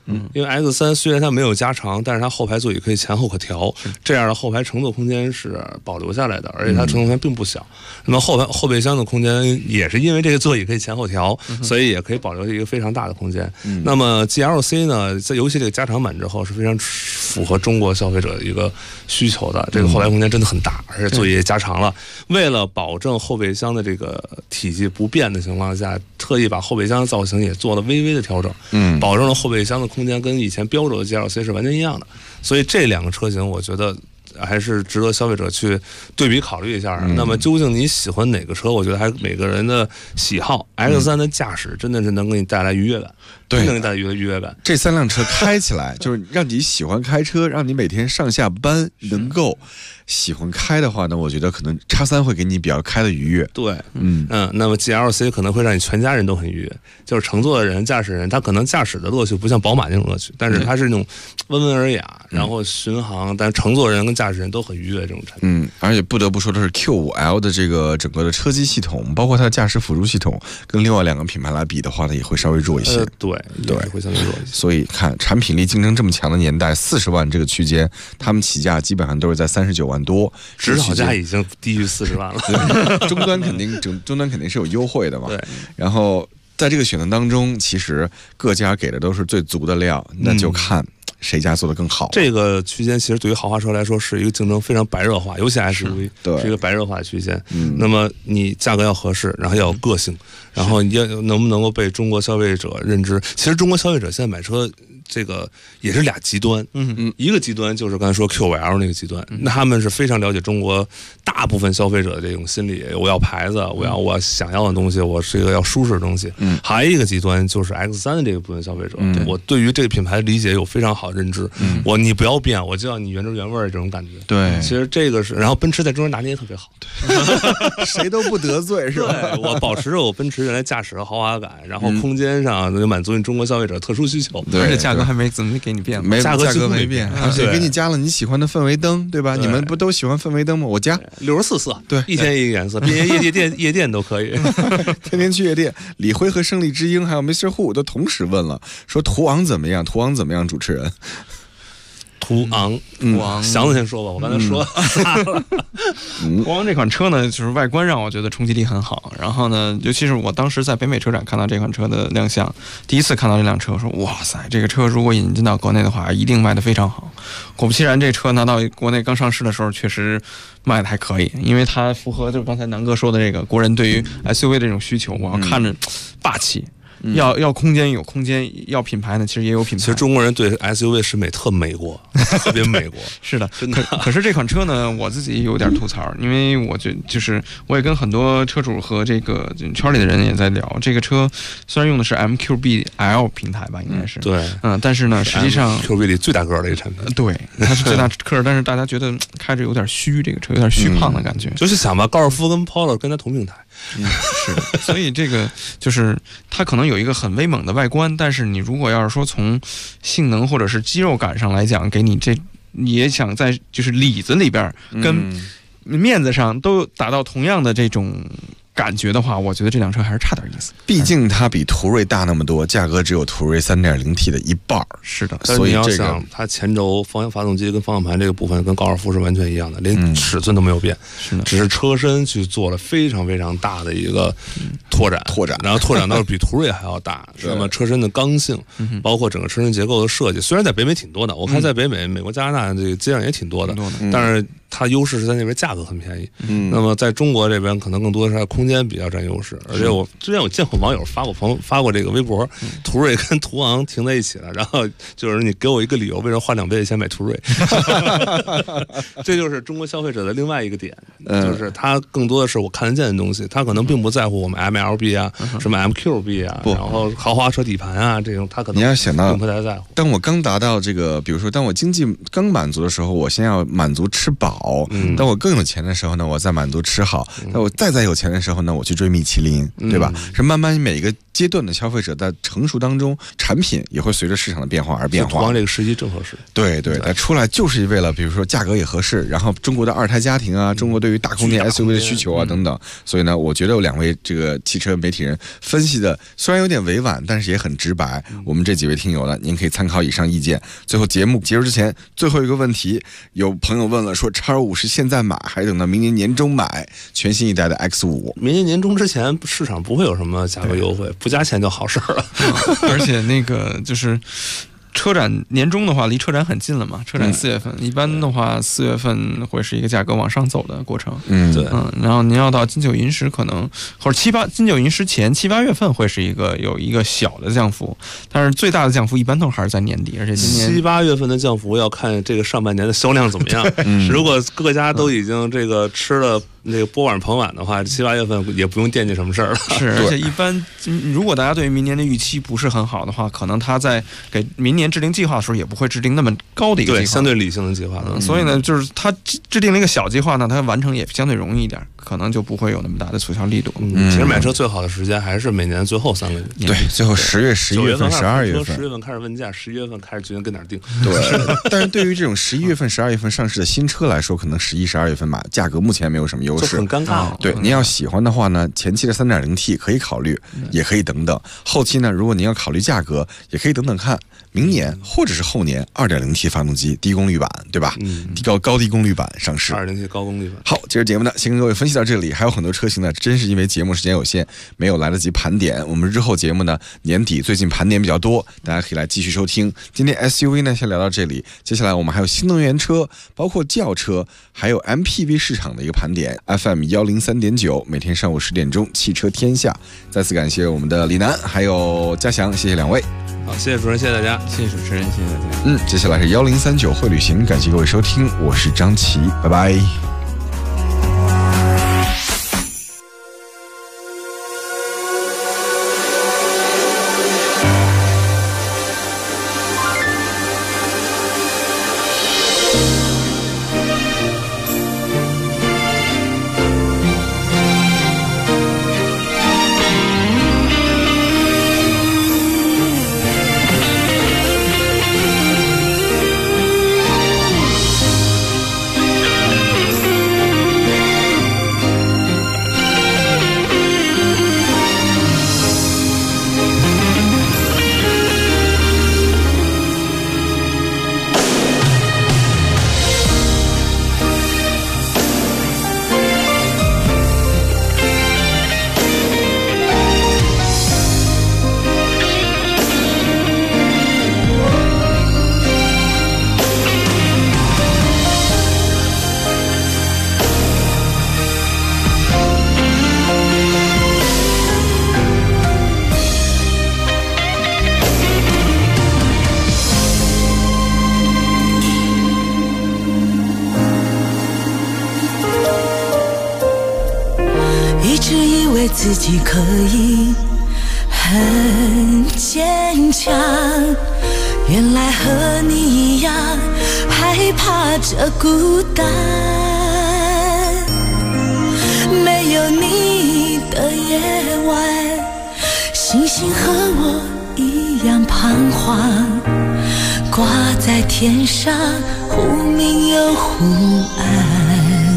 因为 X3 虽然它没有加长，但是它后排座椅可以前后可调，这样的后排乘坐空间是保留下来的，而且它乘坐空间并不小。那么后备箱的空间也是因为这个座椅可以前后调，所以也可以保留一个非常大的空间。那么 GLC 呢，在尤其这个加长版之后是非常符合中国消费者的一个需求的，这个后排空间真的很大，而且座椅也加长了。为了保证后备箱的这个体积不变的情况下，特意把后备箱的造型也做了微微的调整，保证了后备箱的空间跟以前标准的 GLC 是完全一样的。所以这两个车型，我觉得还是值得消费者去对比考虑一下。那么究竟你喜欢哪个车？我觉得还是每个人的喜好。X3 的驾驶真的是能给你带来愉悦感， 对， 能给你带来愉悦感。 这3辆车开起来，就是让你喜欢开车，让你每天上下班能够喜欢开的话呢，我觉得可能X3会给你比较开的愉悦。 对，那么 GLC 可能会让你全家人都很愉悦，就是乘坐的人、驾驶人，他可能驾驶的乐趣不像宝马那种乐趣，但是它是那种温文尔雅，然后巡航，但乘坐人跟驾驶人都很愉悦这种产品。 而且不得不说的是 Q5L 的这个整个的车机系统，包括它的驾驶辅助系统，跟另外2个品牌来比的话呢，也会稍微弱一些。 对，会相对弱一些。 所以看产品力竞争这么强的年代，40万这个区间，他们起价基本上都是在39万多， 指导价已经低于40万了。 终端肯定是有优惠的嘛。对，然后在这个选择当中，其实各家给的都是最足的料，那就看谁家做的更好。 这个区间其实对于豪华车来说是一个竞争非常白热化，尤其 SUV 是一个白热化的区间。那么你价格要合适，然后要有个性，然后你能不能够被中国消费者认知？其实中国消费者现在买车这个也是俩极端，一个极端就是刚才说 QL 那个极端，那他们是非常了解中国大部分消费者的这种心理，我要牌子，我想要的东西，我是一个要舒适的东西。还有一个极端就是 X3 的这个部分消费者，我对于这个品牌的理解有非常好的认知，你不要变，我就要你原汁原味这种感觉。 对， 其实这个是，然后奔驰在中间拿捏也特别好， 谁都不得罪是吧？ 对，我保持着我奔驰原来驾驶和豪华感，然后空间上能满足你中国消费者特殊需求， 而且价格还没怎么给你变， 价格没变，而且给你加了你喜欢的氛围灯，对吧？你们不都喜欢氛围灯吗？我加 64色， 对， 一天一个颜色，并且夜店都可以， 天天去夜店。李辉和胜利之鹰还有 Mr. Hu 都同时问了，说途昂怎么样？途昂怎么样？主持人。 途昂，祥子先说吧，我刚才说了。 途昂这款车呢，就是外观让我觉得冲击力很好。然后呢，尤其是我当时在北美车展看到这款车的亮相，第一次看到这辆车，我说哇塞，这个车如果引进到国内的话，一定卖得非常好。果不其然，这车拿到国内刚上市的时候，确实卖的还可以，因为它符合就是刚才南哥说的这个国人对于 SUV 的这种需求，我要看着霸气。要空间有空间，要品牌呢，其实也有品牌。 其实中国人对 SUV 审美特美国，特别美国。 是的， 真的。 可是这款车呢，我自己有点吐槽，因为就是我也跟很多车主和这个圈里的人也在聊，这个车虽然用的是 MQB-L 平台吧，应该是对， 但是呢，实际上 MQB 里最大个的一个产品， 对，它是最大个，但是大家觉得开着有点虚，这个车有点虚胖的感觉。 就是想吧，高尔夫跟 Polo 跟它同平台。 是的，所以这个就是它可能有一个很威猛的外观，但是你如果要是说从性能或者是肌肉感上来讲，给你你也想在就是里子里边跟面子上都达到同样的这种感觉的话，我觉得这辆车还是差点意思。 毕竟它比途锐大那么多，价格只有途锐 3.0T 的一半。 是的， 所以你要想它前轴发动机跟方向盘这个部分跟高尔夫是完全一样的，连尺寸都没有变，只是车身去做了非常非常大的一个拓展，然后拓展到比途锐还要大。那么车身的刚性，包括整个车身结构的设计，虽然在北美挺多的，我看在北美、美国、加拿大这个街上也挺多的，但是它优势是在那边价格很便宜。那么在中国这边可能更多的是空间比较占优势，而且我之前我见过网友发过这个微博，途锐跟途昂停在一起了，然后就是你给我一个理由，为什么花2倍的钱买途锐？这就是中国消费者的另外一个点，就是他更多的是我看得见的东西，他可能并不在乎我们 MLB 啊，什么 MQB 啊，然后豪华车底盘啊这种，他可能你要想到并不太在乎。 当我刚达到这个，比如说当我经济刚满足的时候，我先要满足吃饱。 好。当我更有钱的时候呢，我再满足吃好。当我再有钱的时候呢，我去追米其林，对吧？是慢慢每个阶段的消费者在成熟当中，产品也会随着市场的变化而变化。 光这个时机正合适。 对，它出来就是为了，比如说价格也合适，然后中国的2胎家庭啊，中国对于大空间 SUV 的需求啊等等。所以呢，我觉得有2位这个汽车媒体人分析的虽然有点委婉，但是也很直白。我们这几位听友呢，您可以参考以上意见。最后节目结束之前，最后一个问题，有朋友问了，说 X5 是现在买，还是等到明年年中买全新一代的 X5？ 明年年中之前，市场不会有什么价格优惠，不加钱就好事了。 而且那个就是车展年中的话，离车展很近了嘛。车展4月份，一般的话4月份会是一个价格往上走的过程。 对， 然后您要到金九银十可能或者金九银十前7、8月份会是有一个小的降幅，但是最大的降幅一般都还是在年底，而且今年 7、8月份的降幅要看这个上半年的销量怎么样。如果各家都已经这个吃了这个波碗捧碗的话，7、8月份也不用惦记什么事儿了。 是，而且一般如果大家对于明年的预期不是很好的话，可能他在给明年制定计划的时候也不会制定那么高的一个计划， 对，相对理性的计划。 所以呢，就是他制定了一个小计划呢，他完成也相对容易一点，可能就不会有那么大的促销力度。 其实买车最好的时间还是每年最后3个月。 对，最后10月、11月份、12月份。 10月份开始问价，11月份开始决定跟哪儿定。 对，但是对于这种11月份、12月份上市的新车来说，可能11、12月份买，价格目前没有什么优势， 就很尴尬。 对，您要喜欢的话呢，前期的3.0T 可以考虑，也可以等等。后期呢，如果您要考虑价格，也可以等等看，明年或者是后年2.0T 发动机低功率版，对吧？高低功率版上市。 2.0T 高功率版。 好，今儿节目呢，先跟各位分析到这里，还有很多车型呢，真是因为节目时间有限，没有来得及盘点。我们日后节目呢，年底最近盘点比较多，大家可以来继续收听。今天 SUV 呢，先聊到这里，接下来我们还有新能源车，包括轿车，还有 MPV 市场的一个盘点。FM 103.9，每天上午10点钟，汽车天下。再次感谢我们的李楠还有嘉祥，谢谢2位。 好，谢谢主任，谢谢大家， 谢谢主持人，谢谢大家。 接下来是1039会旅行，感谢各位收听，我是张琪，拜拜。 自己可以很坚强，原来和你一样害怕这孤单，没有你的夜晚，星星和我一样彷徨，挂在天上，忽明又忽暗，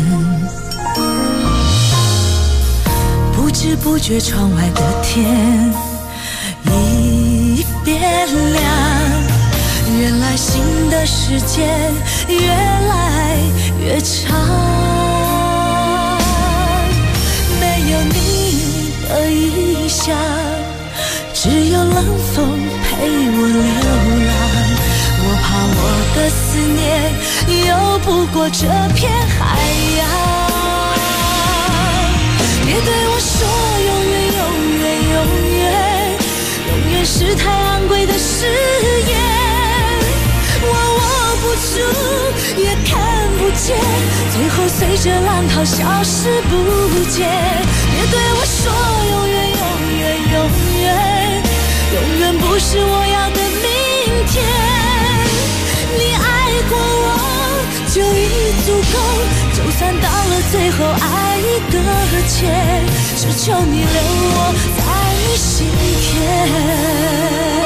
不知不觉窗外的天已变亮，原来新的时间越来越长，没有你的异乡，只有冷风陪我流浪，我怕我的思念游不过这片海洋，别对我说永远永远永远，永远是太昂贵的誓言，我握不住也看不见，最后随着浪涛消失不见，别对我说永远永远永远，永远不是我要的明天，你爱过我就已足够够，就算到了最后爱已搁浅，只求你留我在你心田。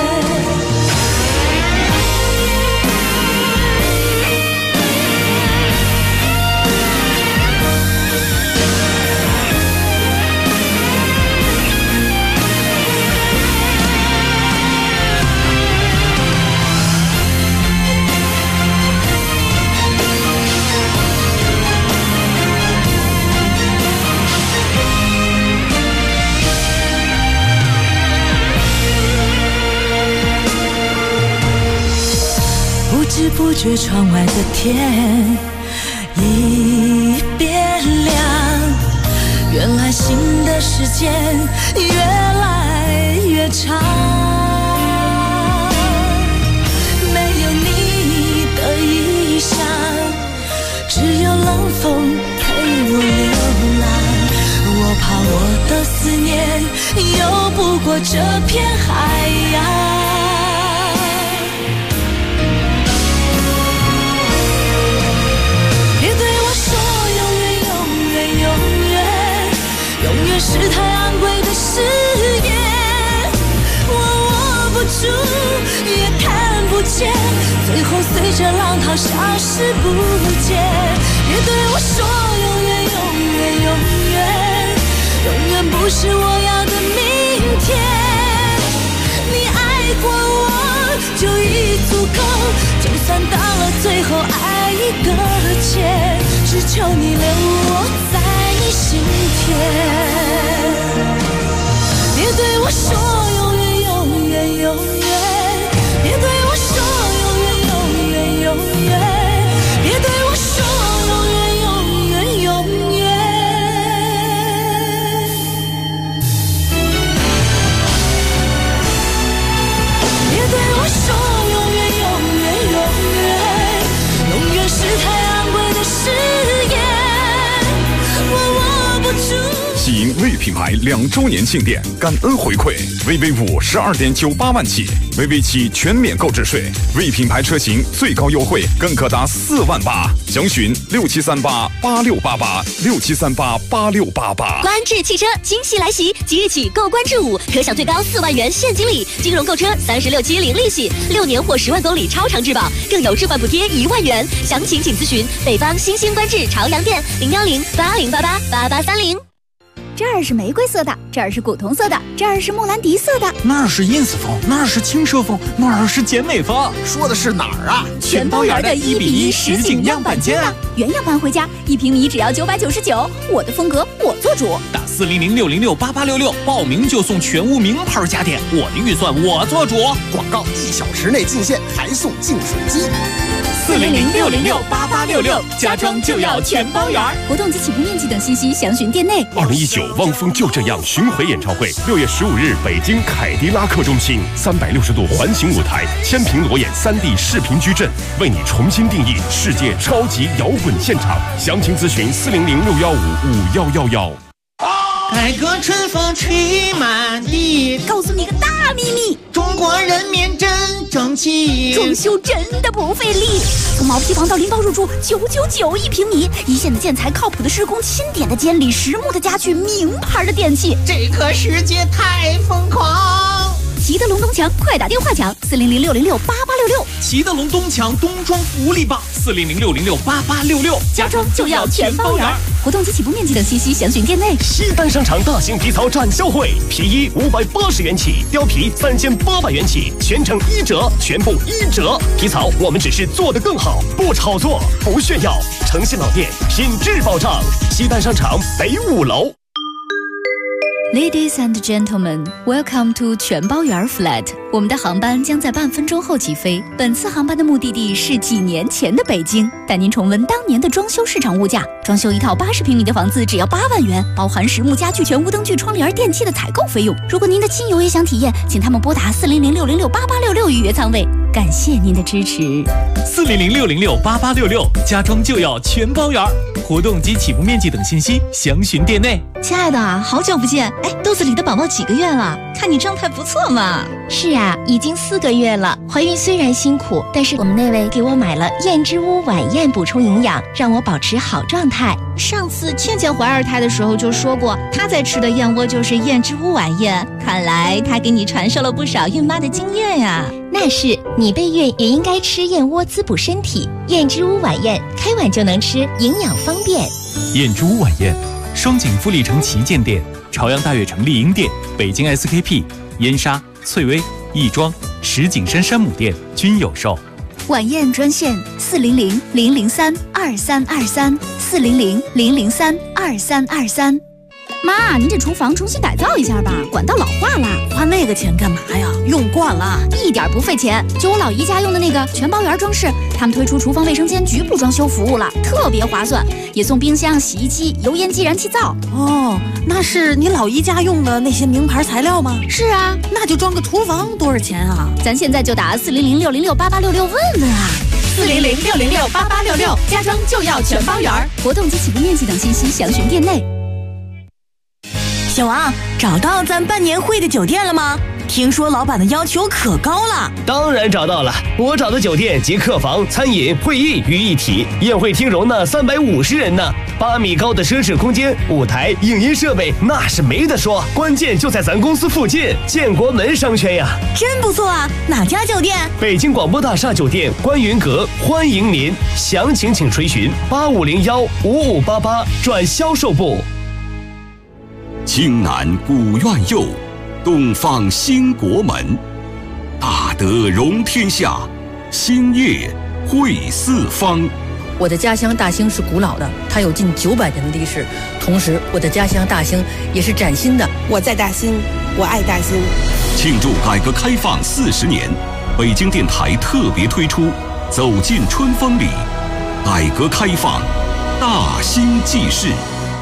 不知不觉窗外的天已变亮，原来新的时间越来越长，没有你的异乡，只有冷风陪我流浪，我怕我的思念游不过这片海洋。永远是太昂贵的誓言，我握不住也看不见，最后随着浪涛消失不见。别对我说永远永远永远，永远不是我要的明天。你爱过我就已足够，就算到了最后爱已搁浅，只求你留我在你心田。别对我说永远永远永远，别对我说永远永远永远，别对我说永远永远永远。别对我说永远永远永远，永远是太昂贵的誓言，我握不住。 喜迎魏品牌2周年庆典，感恩回馈，VV5 12.98万起，VV7全免购置税，魏品牌车型最高优惠更可达4万8，详询67388688，67388688。 观致汽车惊喜来袭，即日起购观致5可享最高4万元现金礼，金融购车36期零利息，6年或10万公里超长质保，更有置换补贴1万元。详情请咨询北方新兴观致朝阳店01080888830。 这儿是玫瑰色的，这儿是古铜色的，这儿是莫兰迪色的， 那儿是 ins 风，那儿是轻奢风，那儿是简美风。说的是哪儿啊？ 全包圆的1:1实景样板间啊！原样搬回家，1平米只要999，我的风格我做主。 打40060688866报名就送全屋名牌家电，我的预算我做主。 广告1小时内进线，还送净水机。 40060688866，家装就要全包圆。活动及起步面积等信息详询店内。 2019汪峰就这样巡回演唱会，6月15日北京凯迪拉克中心，360度环形舞台，千屏裸眼3D 视频矩阵，为你重新定义世界超级摇滚现场。详情咨询40061551111。 改革春风吹满地， 告诉你个大秘密， 中国人民真争气， 装修真的不费力。从毛坯房到拎包入住，9991平米，一线的建材，靠谱的施工，钦点的监理，实木的家具，名牌的电器， 这个世界太疯狂。 齐德龙东墙，快打电话抢40060668866。 齐德龙东墙冬装福利棒，40060668866， 家装就要全包圆。活动及起步面积等信息详询店内。 西单商场大型皮草展销会，皮衣580元起，貂皮3800元起，全程1折，全部1折。皮草我们只是做得更好，不炒作，不炫耀，诚信老店，品质保障。西单商场北5楼。 Ladies and gentlemen, welcome to 全包圆 flat。我们的航班将在半分钟后起飞。本次航班的目的地是几年前的北京，带您重温当年的装修市场物价。装修一套80平米的房子只要8万元，包含实木家具、全屋灯具、窗帘、电器的采购费用。如果您的亲友也想体验，请他们拨打40060668866预约舱位。感谢您的支持。 40060688866，家装就要全包圆。 活动及起步面积等信息详询店内。 亲爱的，好久不见！哎，肚子里的宝宝几个月了？看你状态不错嘛。 是啊，已经4个月了。怀孕虽然辛苦，但是我们那位给我买了燕之屋晚宴补充营养，让我保持好状态。 上次倩倩怀2胎的时候就说过，她在吃的燕窝就是燕之屋晚宴。看来她给你传授了不少孕妈的经验呀。 那是，你备孕也应该吃燕窝滋补身体。燕之屋晚宴，开碗就能吃，营养方便。 燕之屋晚宴，双井富力城旗舰店、朝阳大悦城丽婴店、北京 SKP、燕莎、翠微、亦庄、石景山山姆店均有售。 晚宴专线400-003-2323，400-003-2323。 妈，您这厨房重新改造一下吧，管道老化了。 花那个钱干嘛呀？用惯了， 一点不费钱。就我老姨家用的那个全包圆装饰，他们推出厨房卫生间局部装修服务了，特别划算，也送冰箱、洗衣机、油烟机、燃气灶。 哦，那是你老姨家用的那些名牌材料吗？ 是啊， 那就装个厨房多少钱啊？ 咱现在就打400-606-8866问问啊。 400-606-8866，家装就要全包圆。 活动及起步面积等信息详询店内。 小王，找到咱办年会的酒店了吗？听说老板的要求可高了。 当然找到了，我找的酒店集客房、餐饮、会议于一体，宴会厅容纳350人呢，8米高的奢侈空间，舞台、影音设备那是没得说，关键就在咱公司附近，建国门商圈呀。 真不错啊，哪家酒店？ 北京广播大厦酒店观云阁，欢迎您，详情请垂询8501-5588转销售部。 京南古院右，东方兴国门，大德容天下，兴业汇四方。 我的家乡大兴是古老的，它有近900年的历史。同时，我的家乡大兴也是崭新的。 我在大兴，我爱大兴。 庆祝改革开放40年，北京电台特别推出《走进春风里》，改革开放，大兴纪事。